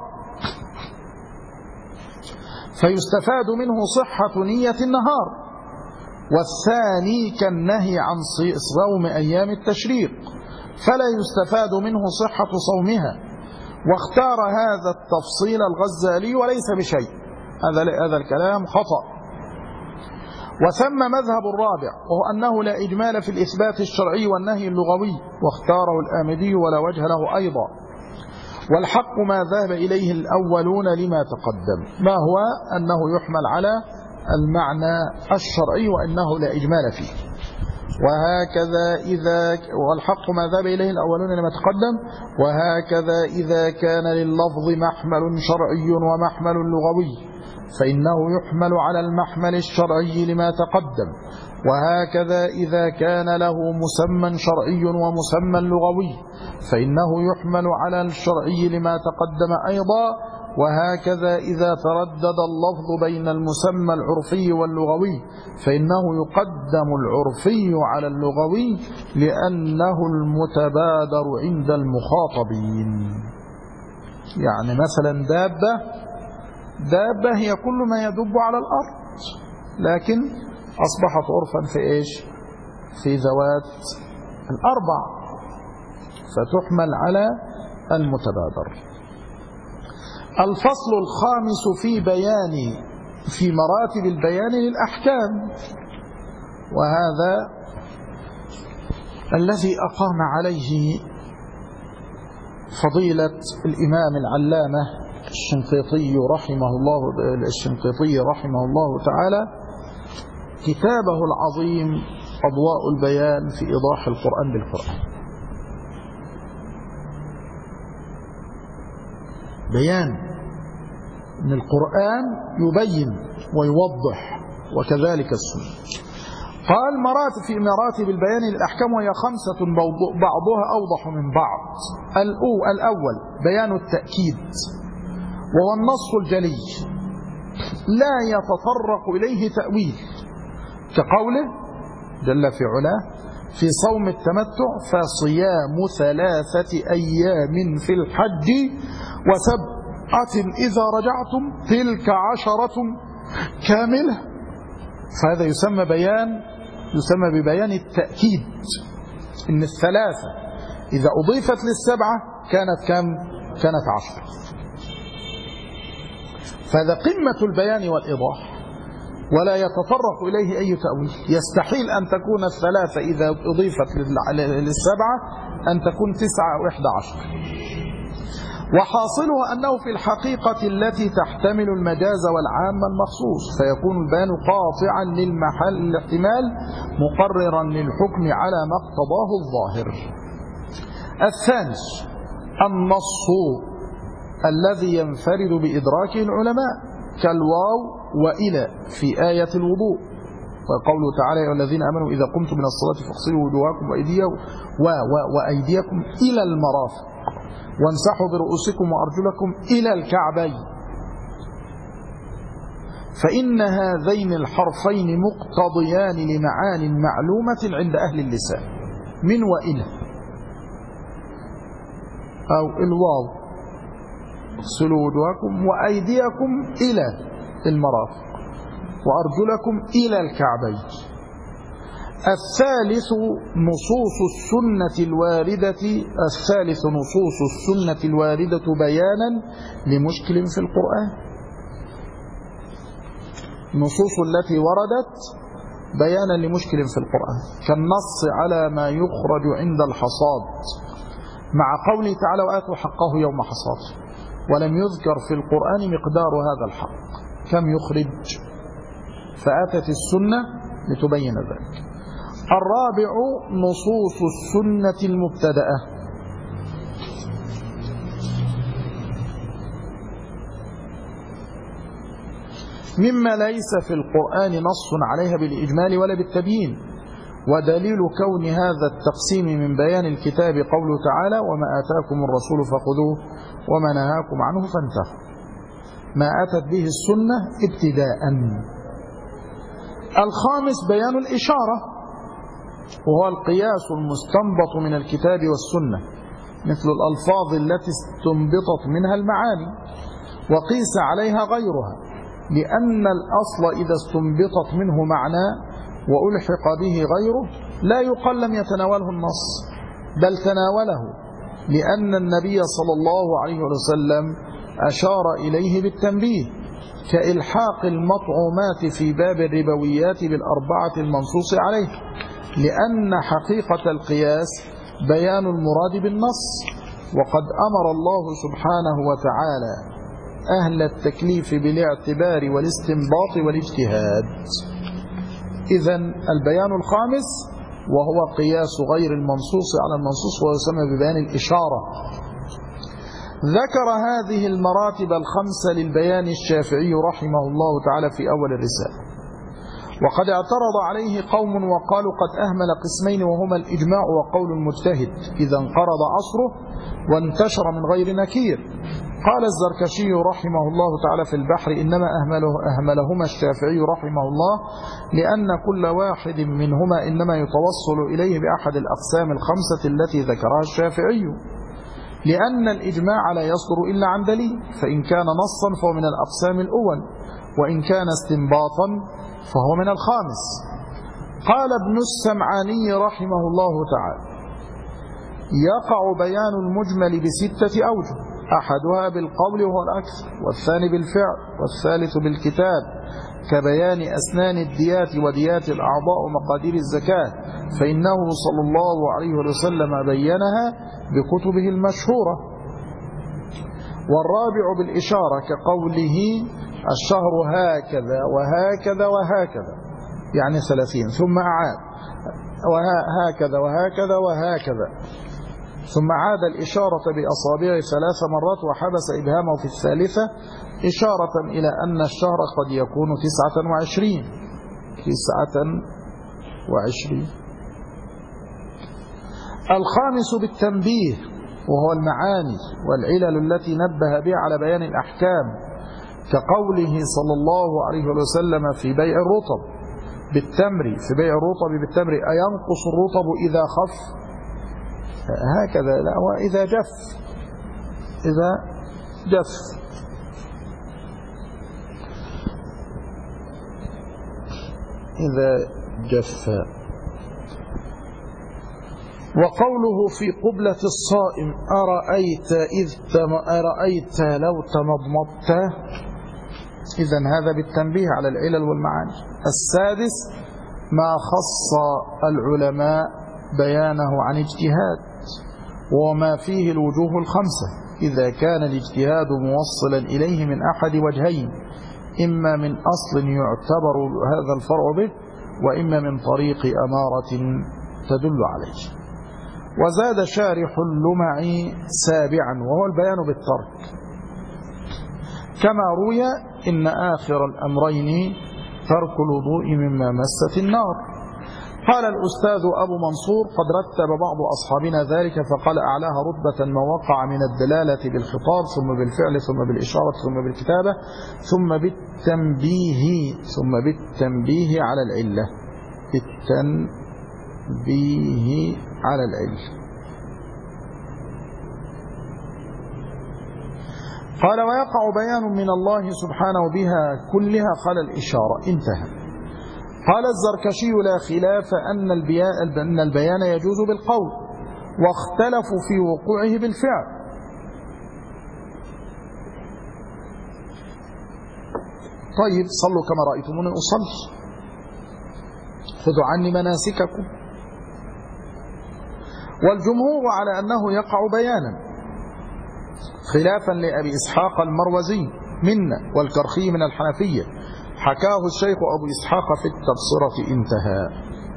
فيستفاد منه صحة نية النهار. والثاني كالنهي عن صوم أيام التشريق، فلا يستفاد منه صحة صومها. واختار هذا التفصيل الغزالي وليس بشيء، هذا الكلام خطأ. وثم مذهب الرابع، وهو أنه لا إجمال في الإثبات الشرعي والنهي اللغوي، واختاره الآمدي ولا وجه له أيضا. والحق ما ذهب إليه الأولون لما تقدم، ما هو أنه يحمل على المعنى الشرعي وأنه لا إجمال فيه. والحق ما ذهب إليه الأولون لما تقدم. وهكذا إذا كان لللفظ محمل شرعي ومحمل لغوي فإنه يحمل على المحمل الشرعي لما تقدم. وهكذا إذا كان له مسمى شرعي ومسمى لغوي فإنه يحمل على الشرعي لما تقدم أيضا. وهكذا إذا تردد اللفظ بين المسمى العرفي واللغوي فإنه يقدم العرفي على اللغوي لأنه المتبادر عند المخاطبين. يعني مثلا دابة هي كل ما يدب على الأرض، لكن أصبحت عرفا في إيش؟ في ذوات الأربع، فتحمل على المتبادر. الفصل الخامس في مراتب البيان للأحكام، وهذا الذي أقام عليه فضيلة الإمام العلامة الشنقيطي رحمه الله تعالى كتابه العظيم أضواء البيان في إيضاح القرآن بالقرآن. بيان أن القرآن يبين ويوضح، وكذلك السنة. قال في مراتب البيان للأحكام، وهي 5 بعضها أوضح من بعض. الأول بيان التأكيد، وهو النص الجلي لا يتطرق إليه تأويل، كقوله جل في علاه في صوم التمتع فصيام 3 أيام في الحج و7 إذا رجعتم تلك 10 كاملة. فهذا يسمى ببيان التأكيد، إن 3 إذا أضيفت ل7 كانت كم؟ كانت 10. فهذا قمة البيان والإيضاح، ولا يتطرق إليه أي تأويل. يستحيل أن تكون 3 إذا أضيفت ل7 أن تكون 9 أو 11. وحاصله أنه في الحقيقة التي تحتمل المجاز والعام المخصوص، فيكون البيان قاطعا الاحتمال مقررا للحكم على ما اقتضاه الظاهر. الثاني النص الذي ينفرد بإدراكه العلماء، كالواو وإلى في آية الوضوء، وقوله تعالى يا الذين آمنوا إذا قمتم من الصلاة فاغسلوا وجوهكم وأيديكم إلى المرافق وامسحوا برؤوسكم وأرجلكم إلى الكعبين. فإن هذين الحرفين مقتضيان لمعان معلومة عند أهل اللسان، من وإلى، أو الواو اغسلوا وجوهكم وأيديكم إلى المرافق وأرجلكم إلى الكعبين. الثالث نصوص السنة الواردة بيانا لمشكل في القرآن. نصوص التي وردت بيانا لمشكل في القرآن، كالنص على ما يخرج عند الحصاد مع قوله تعالى وآتوا حقه يوم حصاده، ولم يذكر في القرآن مقدار هذا الحق كم يخرج، فأتت السنة لتبين ذلك. الرابع نصوص السنة المبتدأة، مما ليس في القرآن نص عليها بالإجمال ولا بالتبيين، ودليل كون هذا التقسيم من بيان الكتاب قوله تعالى وما آتاكم الرسول فخذوه وما نهاكم عنه فانتهوا، ما أتت به السنة ابتداء. الخامس بيان الإشارة، وهو القياس المستنبط من الكتاب والسنة، مثل الألفاظ التي استنبطت منها المعاني وقيس عليها غيرها، لأن الأصل إذا استنبطت منه معنى وألحق به غيره لا يقال لم يتناوله النص، بل تناوله، لأن النبي صلى الله عليه وسلم أشار إليه بالتنبيه، كإلحاق المطعومات في باب الربويات بالأربعة المنصوص عليه، لأن حقيقة القياس بيان المراد بالنص، وقد أمر الله سبحانه وتعالى أهل التكليف بالاعتبار والاستنباط والاجتهاد. إذن البيان الخامس وهو قياس غير المنصوص على المنصوص، ويسمى ببيان الإشارة. ذكر هذه المراتب الخمسة للبيان الشافعي رحمه الله تعالى في أول الرسالة، وقد اعترض عليه قوم وقالوا قد أهمل قسمين، وهما الإجماع وقول المجتهد إذا انقرض عصره وانتشر من غير نكير. قال الزركشي رحمه الله تعالى في البحر إنما أهملهما الشافعي رحمه الله لأن كل واحد منهما إنما يتوصل إليه بأحد الأقسام الخمسة التي ذكرها الشافعي، لأن الإجماع لا يصدر إلا عن دليل، فإن كان نصا فهو من الأقسام الأول، وإن كان استنباطا فهو من الخامس. قال ابن السمعاني رحمه الله تعالى يقع بيان المجمل بستة أوجه، أحدها بالقول وهو الأكثر، والثاني بالفعل، والثالث بالكتاب، كبيان أسنان الديات وديات الأعضاء ومقادير الزكاة، فإنه صلى الله عليه وسلم بينها بكتبه المشهورة. والرابع بالإشارة كقوله الشهر هكذا وهكذا وهكذا، يعني 30، ثم أعاد هكذا وهكذا وهكذا، ثم عاد الإشارة بأصابعه 3 مرات وحبس إبهامه في الثالثة، إشارة إلى أن الشهر قد يكون 29. الخامس بالتنبيه، وهو المعاني والعلل التي نبه بها على بيان الأحكام، كقوله صلى الله عليه وسلم في بيع الرطب بالتمر، في بيع الرطب بالتمر أينقص الرطب إذا خف؟ هكذا لا، وإذا جف، إذا جف. إذا جف. وقوله في قبلة الصائم أرأيت لو تمضمضت، إذن هذا بالتنبيه على العلل والمعاني. السادس ما خص العلماء بيانه عن اجتهاد، وما فيه الوجوه الخمسة إذا كان الاجتهاد موصلا إليه من أحد وجهين، إما من أصل يعتبر هذا الفرع به، وإما من طريق أمارة تدل عليه. وزاد شارح اللمعي سابعا وهو البيان بالترك، كما روي إن آخر الأمرين ترك الوضوء مما مست النار. قال الأستاذ أبو منصور قد رتب بعض أصحابنا ذلك فقال أعلاها رتبة ما وقع من الدلالة بالخطاب، ثم بالفعل، ثم بالإشارة، ثم بالكتابة، ثم بالتنبيه على العلة، بالتنبيه على العلة. قال ويقع بيان من الله سبحانه بها كلها، قال الإشارة، انتهى. قال الزركشي لا خلاف أن البيان يجوز بالقول، واختلفوا في وقوعه بالفعل. طيب صلوا كما رأيتموني أصلي، خذوا عني مناسككم. والجمهور على أنه يقع بيانا، خلافا لأبي إسحاق المروزي منا والكرخي من الحنفية، حكاه الشيخ أبو إسحاق في التبصرة انتهى.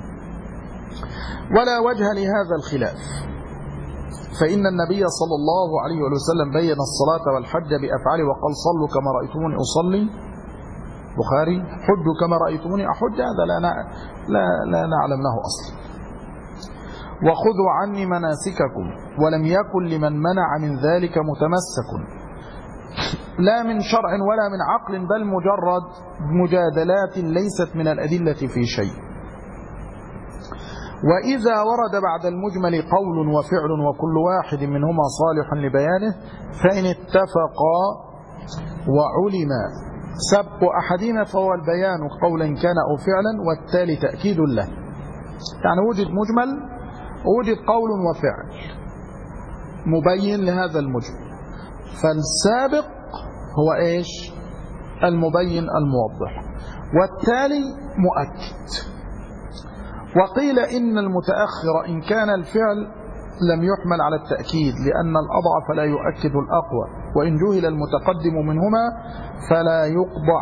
ولا وجه لهذا الخلاف، فإن النبي صلى الله عليه وسلم بين الصلاة والحج بأفعاله وقال صلوا كما رأيتموني أصلي، بخاري، حجوا كما رأيتموني أحج، هذا لا نعلم له أصل. وخذوا عني مناسككم، ولم يكن لمن منع من ذلك متمسك، لا من شرع ولا من عقل، بل مجرد مجادلات ليست من الأدلة في شيء. وإذا ورد بعد المجمل قول وفعل وكل واحد منهما صالح لبيانه، فإن اتفقا وعلم سبق أحدهما فهو البيان قولا كان أو فعلا، والتالي تأكيد له. يعني وجد مجمل ووجد قول وفعل مبين لهذا المجمل، فالسابق هو إيش؟ المبين الموضح، والتالي مؤكد. وقيل إن المتأخر إن كان الفعل لم يحمل على التأكيد، لأن الأضعف لا يؤكد الأقوى، وإن جهل المتقدم منهما فلا يقضى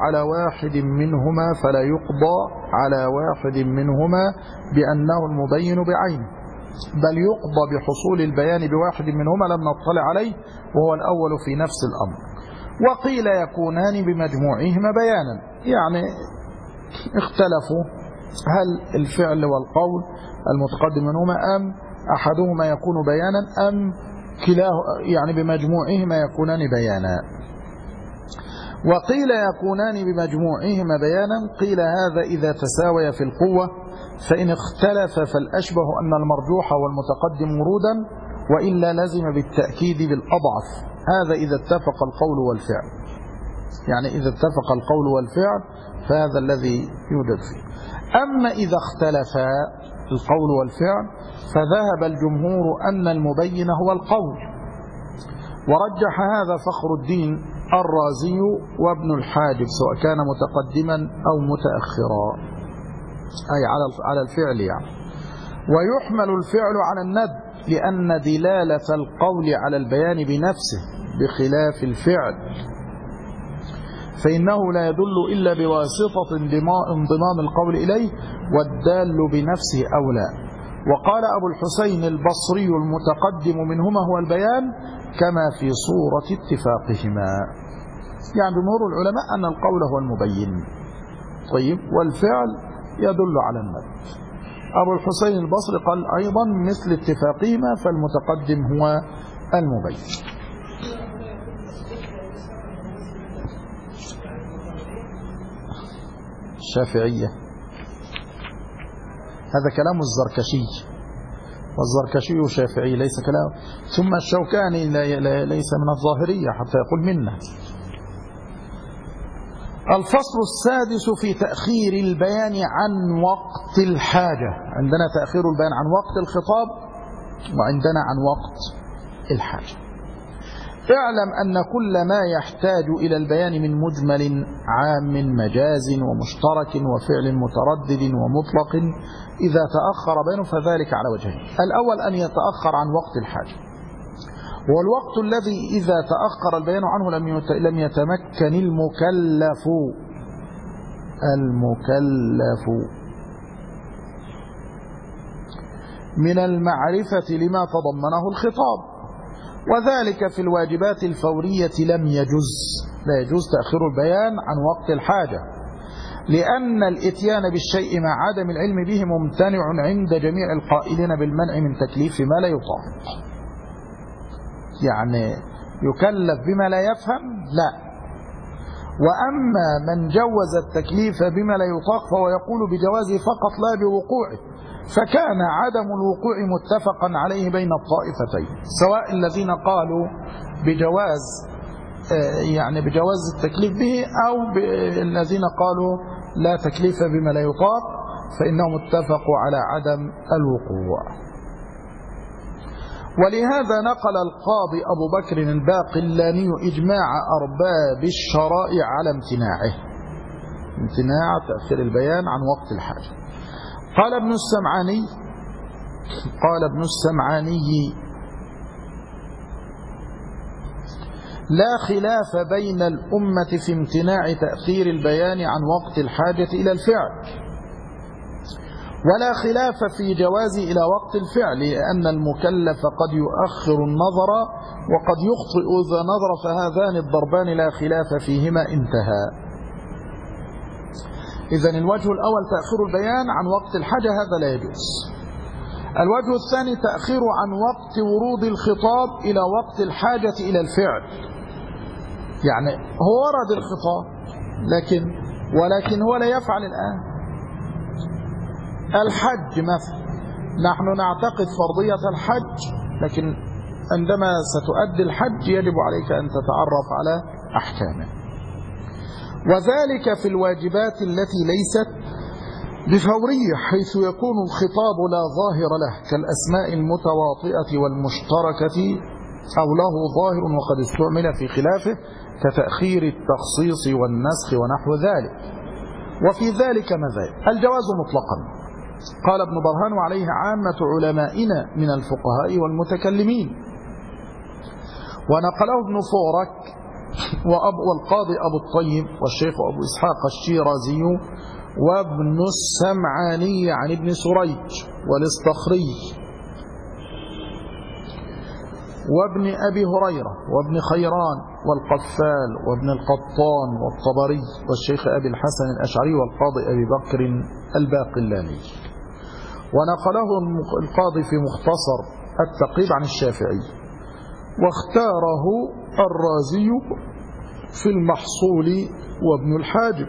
على واحد منهما بأنه المبين بعينه، بل يقضى بحصول البيان بواحد منهما لم نطلع عليه وهو الأول في نفس الأمر. وقيل يكونان بمجموعهما بيانا، يعني اختلفوا هل الفعل والقول المتقدم منهما أم أحدهما يكون بيانا أم كلاه، يعني بمجموعهما يكونان بيانا. وقيل يكونان بمجموعهما بيانا، قيل هذا إذا تساوي في القوة، فإن اختلف فالأشبه أن المرجوح والمتقدم ورودا، وإلا لزم بالتأكيد بالأضعف. هذا إذا اتفق القول والفعل، يعني إذا اتفق القول والفعل فهذا الذي يوجد فيه. أما إذا اختلفا القول والفعل فذهب الجمهور أن المبين هو القول، ورجح هذا فخر الدين الرازي وابن الحاجب، سواء كان متقدما أو متأخرا، أي على الفعل يعني. ويحمل الفعل على الند، لأن دلالة القول على البيان بنفسه بخلاف الفعل، فإنه لا يدل إلا بواسطة انضمام القول إليه، والدال بنفسه أولى. وقال أبو الحسين البصري المتقدم منهما هو البيان، كما في صورة اتفاقهما. يعني جمهور العلماء أن القول هو المبين، طيب، والفعل يدل على الند. أبو الحسين البصري قال أيضا مثل اتفاقهما، فالمتقدم هو المبين. الشافعية هذا كلام الزركشي، والزركشي شافعي ليس كلام، ثم الشوكاني ليس من الظاهرية حتى يقول منا. الفصل السادس في تأخير البيان عن وقت الحاجة. عندنا تأخير البيان عن وقت الخطاب، وعندنا عن وقت الحاجة. اعلم أن كل ما يحتاج إلى البيان من مجمل عام مجاز ومشترك وفعل متردد ومطلق إذا تأخر بينه فذلك على وجهين. الأول أن يتأخر عن وقت الحاجة، والوقت الذي إذا تأخر البيان عنه لم يتمكن المكلف من المعرفة لما تضمنه الخطاب، وذلك في الواجبات الفورية لم يجوز، لا يجوز تأخير البيان عن وقت الحاجة، لأن الإتيان بالشيء مع عدم العلم به ممتنع عند جميع القائلين بالمنع من تكليف ما لا يطاق. يعني يكلف بما لا يفهم لا، وأما من جوز التكليف بما لا يطاق فهو يقول بجوازه فقط لا بوقوعه، فكان عدم الوقوع متفقا عليه بين الطائفتين، سواء الذين قالوا بجواز يعني بجواز التكليف به، أو الذين قالوا لا تكليف بما لا يطاق، فإنهم اتفقوا على عدم الوقوع. ولهذا نقل القاضي أبو بكر الباقلاني إجماع أرباب الشرائع على امتناعه. امتناع تأخير البيان عن وقت الحاجة. قال ابن السمعاني لا خلاف بين الأمة في امتناع تأخير البيان عن وقت الحاجة إلى الفعل، ولا خلاف في جواز إلى وقت الفعل، لأن المكلف قد يؤخر النظر وقد يخطئ إذا نظر، فهذان الضربان لا خلاف فيهما. انتهى. إذن الوجه الأول تأخير البيان عن وقت الحاجة، هذا لا يجوز. الوجه الثاني تأخير عن وقت ورود الخطاب إلى وقت الحاجة إلى الفعل، يعني هو ورد الخطاب ولكن هو لا يفعل الآن. الحج مثلا، نحن نعتقد فرضية الحج، لكن عندما ستؤدي الحج يجب عليك أن تتعرف على أحكامه. وذلك في الواجبات التي ليست بفورية، حيث يكون الخطاب لا ظاهر له، كالأسماء المتواطئة والمشتركة، أو له ظاهر وقد استعمل في خلافه، كتأخير التخصيص والنسخ ونحو ذلك. وفي ذلك مذاهب: الجواز مطلقا، قال ابن برهان وعليه عامة علمائنا من الفقهاء والمتكلمين، ونقله ابن فورك والقاضي أبو الطيب والشيخ أبو إسحاق الشيرازي وابن السمعاني عن ابن سريج والاصطخري وابن أبي هريرة وابن خيران والقفال وابن القطان والطبري والشيخ أبي الحسن الأشعري والقاضي أبي بكر الباقلاني. ونقله القاضي في مختصر التقريب عن الشافعي، واختاره الرازي في المحصول وابن الحاجب.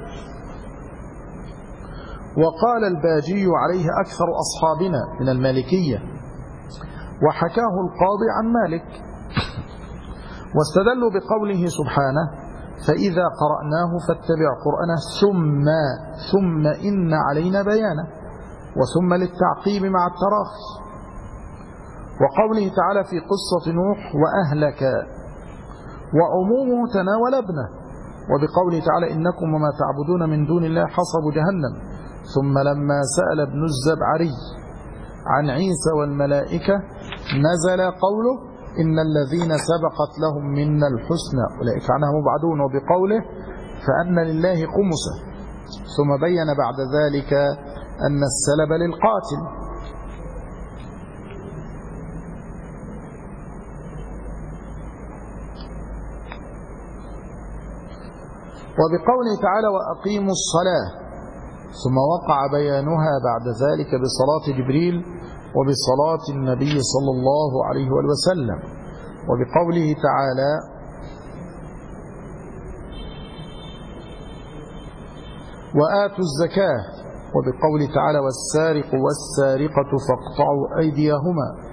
وقال الباجي عليه أكثر أصحابنا من المالكية، وحكاه القاضي عن مالك. واستدلوا بقوله سبحانه: فإذا قرأناه فاتبع قرآنه ثم إن علينا بيانه، وثم للتعقيب مع التراخي. وقوله تعالى في قصة نوح: وأهلك، وعمومه تناول ابنه. وبقوله تعالى: إنكم وما تعبدون من دون الله حصب جهنم. ثم لما سأل ابن الزبعري عن عيسى والملائكة نزل قوله: إن الذين سبقت لهم منا الحسنى أولئك عنها مبعدون. وبقوله: فأن لله خمسه. ثم بين بعد ذلك أن السلب للقاتل. وبقوله تعالى: وأقيموا الصلاة. ثم وقع بيانها بعد ذلك بصلاة جبريل وبصلاة النبي صلى الله عليه وسلم. وبقوله تعالى: وآتوا الزكاة. وبقوله تعالى: والسارق والسارقة فاقطعوا أيديهما.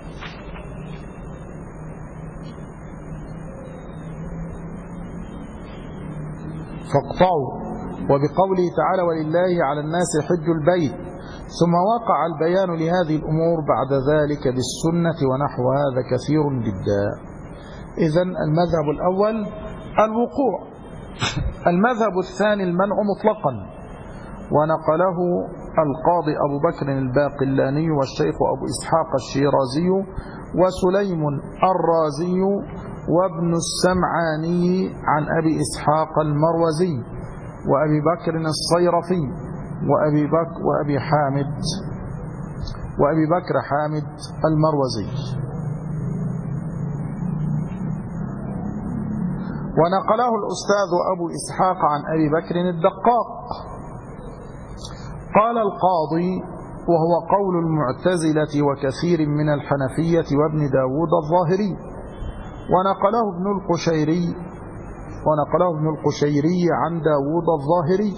وبقوله تعالى: ولله على الناس حج البيت. ثم وقع البيان لهذه الأمور بعد ذلك بالسنة ونحو هذا كثير جدا. إذن المذهب الأول الوقوع. المذهب الثاني المنع مطلقا، ونقله القاضي أبو بكر الباقلاني والشيخ أبو إسحاق الشيرازي وسليم الرازي وابن السمعاني عن أبي إسحاق المروزي وأبي بكر الصيرفي وأبي بكر حامد المروزي. ونقله الأستاذ أبو إسحاق عن أبي بكر الدقاق. قال القاضي: وهو قول المعتزلة وكثير من الحنفية وابن داود الظاهري. ونقله ابن القشيري عن داود الظاهري،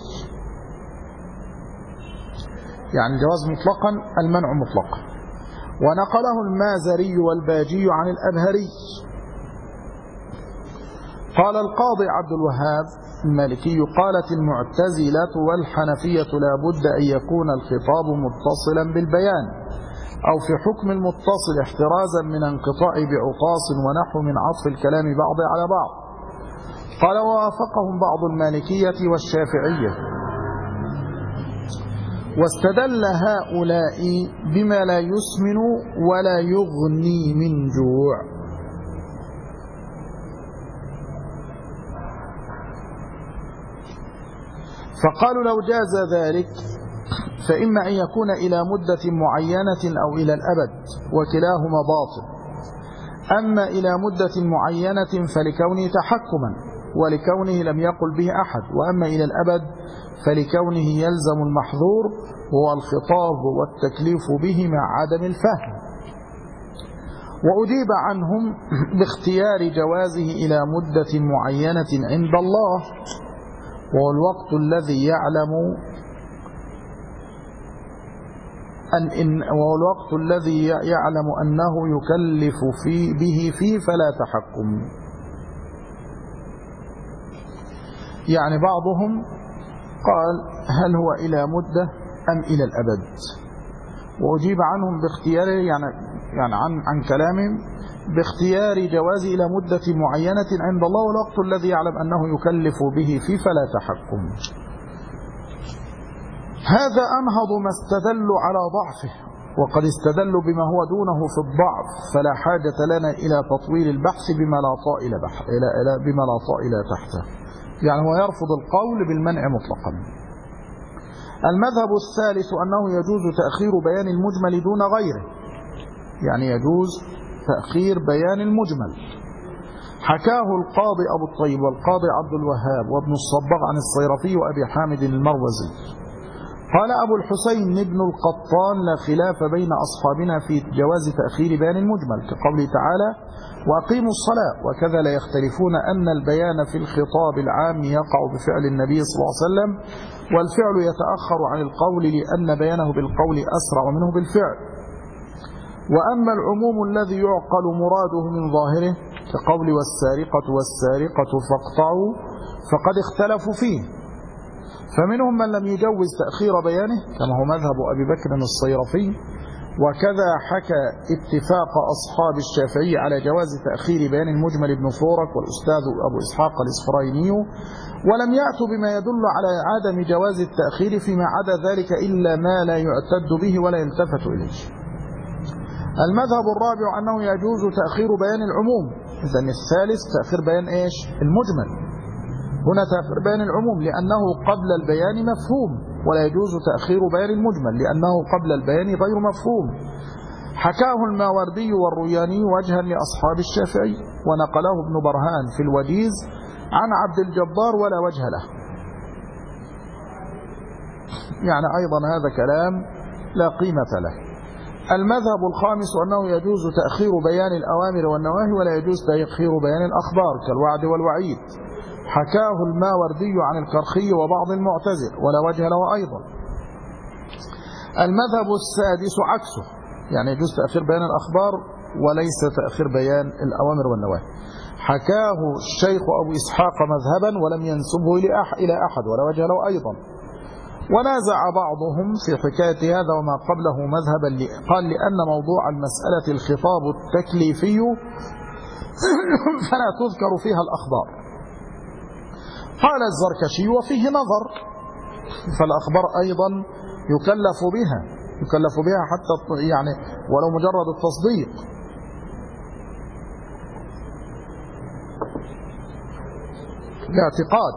يعني الجواز مطلقا، المنع مطلقا. ونقله المازري والباجي عن الأبهري. قال القاضي عبد الوهاب المالكي: قالت المعتزلة والحنفية لا بد أن يكون الخطاب متصلا بالبيان، أو في حكم المتصل احترازا من انقطاع بعطاس ونحو من عطف الكلام بعض على بعض. قال: ووافقهم بعض المالكية والشافعية واستدل هؤلاء بما لا يسمن ولا يغني من جوع. فقالوا لو جاز ذلك فإما أن يكون إلى مدة معينة أو إلى الأبد وكلاهما باطل. أما إلى مدة معينة فلكونه تحكما ولكونه لم يقل به أحد، وأما إلى الأبد فلكونه يلزم المحظور هو الخطاب والتكليف به مع عدم الفهم. وأجيب عنهم باختيار جوازه إلى مدة معينة عند الله، وهو الوقت الذي يعلم أنه يكلف به فيه فلا تحكم. يعني بعضهم قال هل هو إلى مدة أم إلى الأبد، وأجيب عنهم باختياره يعني عن كلامهم باختيار جواز إلى مدة معينة عند الله، والوقت الذي يعلم أنه يكلف به فيه فلا تحكم. هذا أنهض ما استدلوا على ضعفه، وقد استدلوا بما هو دونه في الضعف، فلا حاجة لنا إلى تطويل البحث بما لا طائل تحته. يعني هو يرفض القول بالمنع مطلقا. المذهب الثالث أنه يجوز تأخير بيان المجمل دون غيره، يعني يجوز تأخير بيان المجمل. حكاه القاضي أبو الطيب والقاضي عبد الوهاب وابن الصباغ عن الصيرفي وأبي حامد المروزي. قال أبو الحسين ابن القطان لا خلاف بين أصحابنا في جواز تأخير بيان المجمل، كقوله تعالى وأقيموا الصلاة، وكذا لا يختلفون أن البيان في الخطاب العام يقع بفعل النبي صلى الله عليه وسلم، والفعل يتأخر عن القول لأن بيانه بالقول أسرع منه بالفعل. وأما العموم الذي يعقل مراده من ظاهره كقول والسارقة فاقطعوا فقد اختلفوا فيه، فمنهم من لم يجوز تأخير بيانه كما هو مذهب أبي بكر الصيرفي، وكذا حكى اتفاق أصحاب الشافعي على جواز تأخير بيان المجمل ابن فورك والأستاذ أبو إسحاق الإسفرايني، ولم يأتوا بما يدل على عدم جواز التأخير فيما عدا ذلك إلا ما لا يعتد به ولا يلتفت إليه. المذهب الرابع أنه يجوز تأخير بيان العموم. إذن الثالث تأخير بيان إيش؟ المجمل. هنا تأخير بيان العموم لأنه قبل البيان مفهوم، ولا يجوز تأخير بيان المجمل لأنه قبل البيان غير مفهوم. حكاه الماوردي والروياني وجها لأصحاب الشافعي، ونقله ابن برهان في الوجيز عن عبد الجبار ولا وجه له. يعني أيضا هذا كلام لا قيمة له. المذهب الخامس أنه يجوز تأخير بيان الأوامر والنواهي ولا يجوز تأخير بيان الأخبار كالوعد والوعيد. حكاه الماوردي عن الكرخي وبعض المعتزل ولا وجه له أيضا. المذهب السادس عكسه، يعني يجوز تأخير بيان الأخبار وليس تأخير بيان الأوامر والنواهي. حكاه الشيخ أبو إسحاق مذهبا ولم ينسبه إلى أحد ولا وجه له أيضا. ونازع بعضهم في حكاية هذا وما قبله مذهبا قال لأن موضوع المسألة الخطاب التكليفي فلا تذكر فيها الأخبار. قال الزركشي وفيه نظر، فالأخبار أيضا يكلف بها حتى يعني ولو مجرد التصديق. الاعتقاد.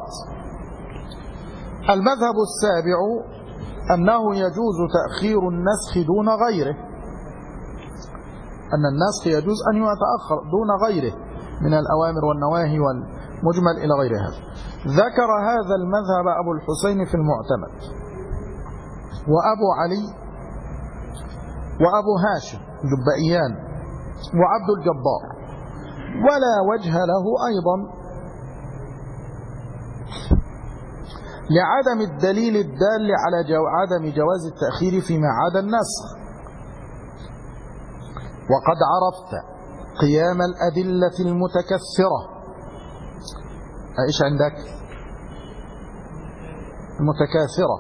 المذهب السابع أنه يجوز تأخير النسخ دون غيره، أن النسخ يجوز أن يتأخر دون غيره من الأوامر والنواهي والمجمل إلى غير هذا. ذكر هذا المذهب أبو الحسين في المعتمد، وأبو علي وأبو هاشم جبائيان وعبد الجبار، ولا وجه له أيضا لعدم الدليل الدال على عدم جواز التأخير فيما عدا النسخ. وقد عرفت قيام الأدلة المتكثرة. إيش عندك؟ المتكاثرة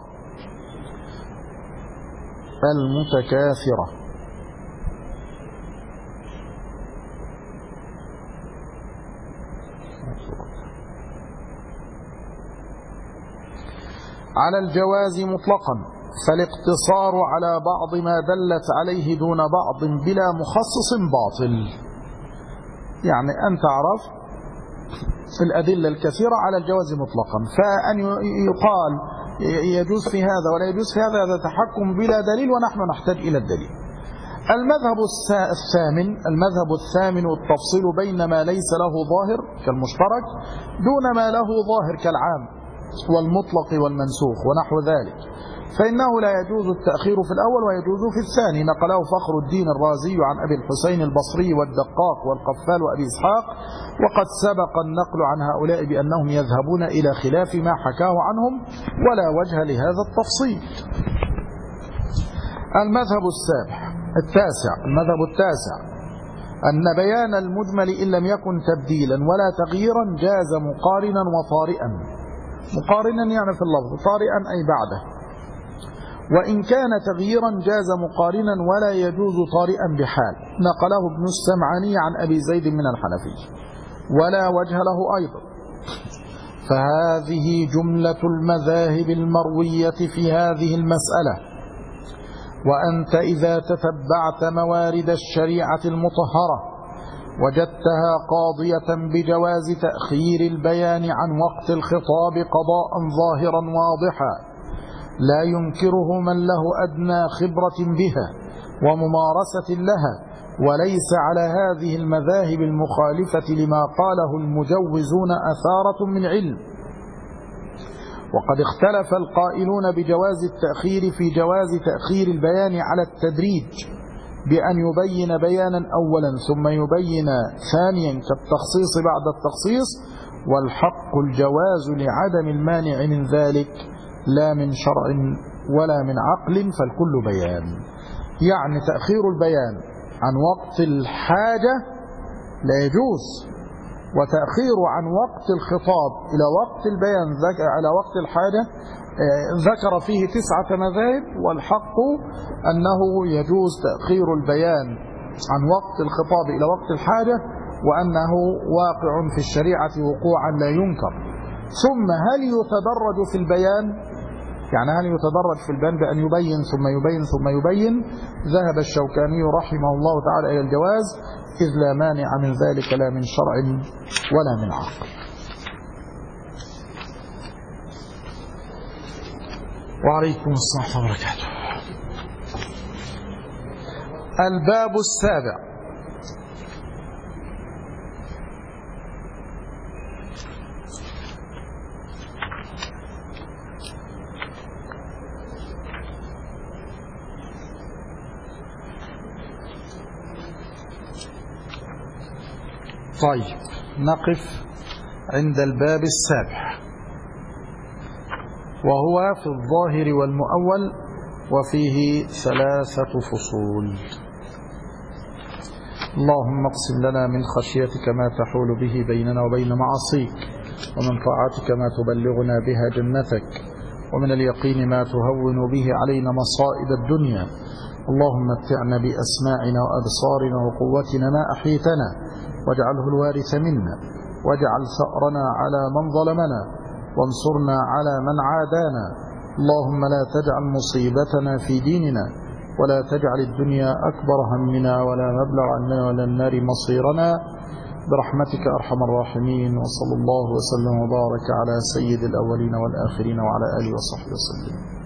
على الجواز مطلقا فالاقتصار على بعض ما دلت عليه دون بعض بلا مخصص باطل. يعني أن تعرف الأدلة الكثيرة على الجواز مطلقا، فأن يقال يجوز في هذا ولا يجوز في هذا تحكم بلا دليل، ونحن نحتاج إلى الدليل. المذهب الثامن التفصيل بين ما ليس له ظاهر كالمشترك دون ما له ظاهر كالعام والمطلق والمنسوخ ونحو ذلك، فإنه لا يجوز التأخير في الأول ويجوز في الثاني. نقله فخر الدين الرازي عن أبي الحسين البصري والدقاق والقفال وأبي إسحاق، وقد سبق النقل عن هؤلاء بأنهم يذهبون إلى خلاف ما حكاه عنهم، ولا وجه لهذا التفصيل. المذهب التاسع أن بيان المجمل إن لم يكن تبديلا ولا تغييرا جاز مقارنا وطارئا. مقارنا يعني في اللفظ، طارئا أي بعده. وإن كان تغييرا جاز مقارنا ولا يجوز طارئا بحال. نقله ابن السمعاني عن أبي زيد من الحنفي، ولا وجه له أيضا. فهذه جملة المذاهب المروية في هذه المسألة. وأنت إذا تتبعت موارد الشريعة المطهرة وجدتها قاضية بجواز تأخير البيان عن وقت الخطاب قضاء ظاهرا واضحا لا ينكره من له أدنى خبرة بها وممارسة لها، وليس على هذه المذاهب المخالفة لما قاله المجوزون أثارة من علم. وقد اختلف القائلون بجواز التأخير في جواز تأخير البيان على التدريج، بأن يبين بيانا أولا ثم يبين ثانيا كالتخصيص بعد التخصيص، والحق الجواز لعدم المانع من ذلك لا من شرع ولا من عقل، فالكل بيان. يعني تأخير البيان عن وقت الحاجة لا يجوز، وتأخير عن وقت الخطاب إلى وقت البيان على وقت الحاجة ذكر فيه 9 مذاهب، والحق أنه يجوز تأخير البيان عن وقت الخطاب إلى وقت الحاجة، وأنه واقع في الشريعة وقوعا لا ينكر. ثم هل يتدرج في البيان؟ يعني هل يتدرج في البيان بأن يبين ثم يبين ثم يبين؟ ذهب الشوكاني رحمه الله تعالى إلى الجواز، إذ لا مانع من ذلك لا من شرع ولا من عقل. وعليكم السلام وبركاته. الباب السابع. طيب، نقف عند الباب السابع، وهو في الظاهر والمؤول، وفيه 3 فصول. اللهم اقسم لنا من خشيتك ما تحول به بيننا وبين معاصيك، ومن طاعتك ما تبلغنا بها جنتك، ومن اليقين ما تهون به علينا مصائب الدنيا. اللهم متعنا بأسماعنا وأبصارنا وقوتنا ما أحيتنا، واجعله الوارث منا، واجعل ثأرنا على من ظلمنا، وانصرنا على من عادانا. اللهم لا تجعل مصيبتنا في ديننا، ولا تجعل الدنيا أكبر همنا ولا مبلغ علمنا ولا النار مصيرنا، برحمتك أرحم الراحمين. وصلى الله وسلم وبارك على سيد الأولين والآخرين وعلى آله وصحبه وسلم.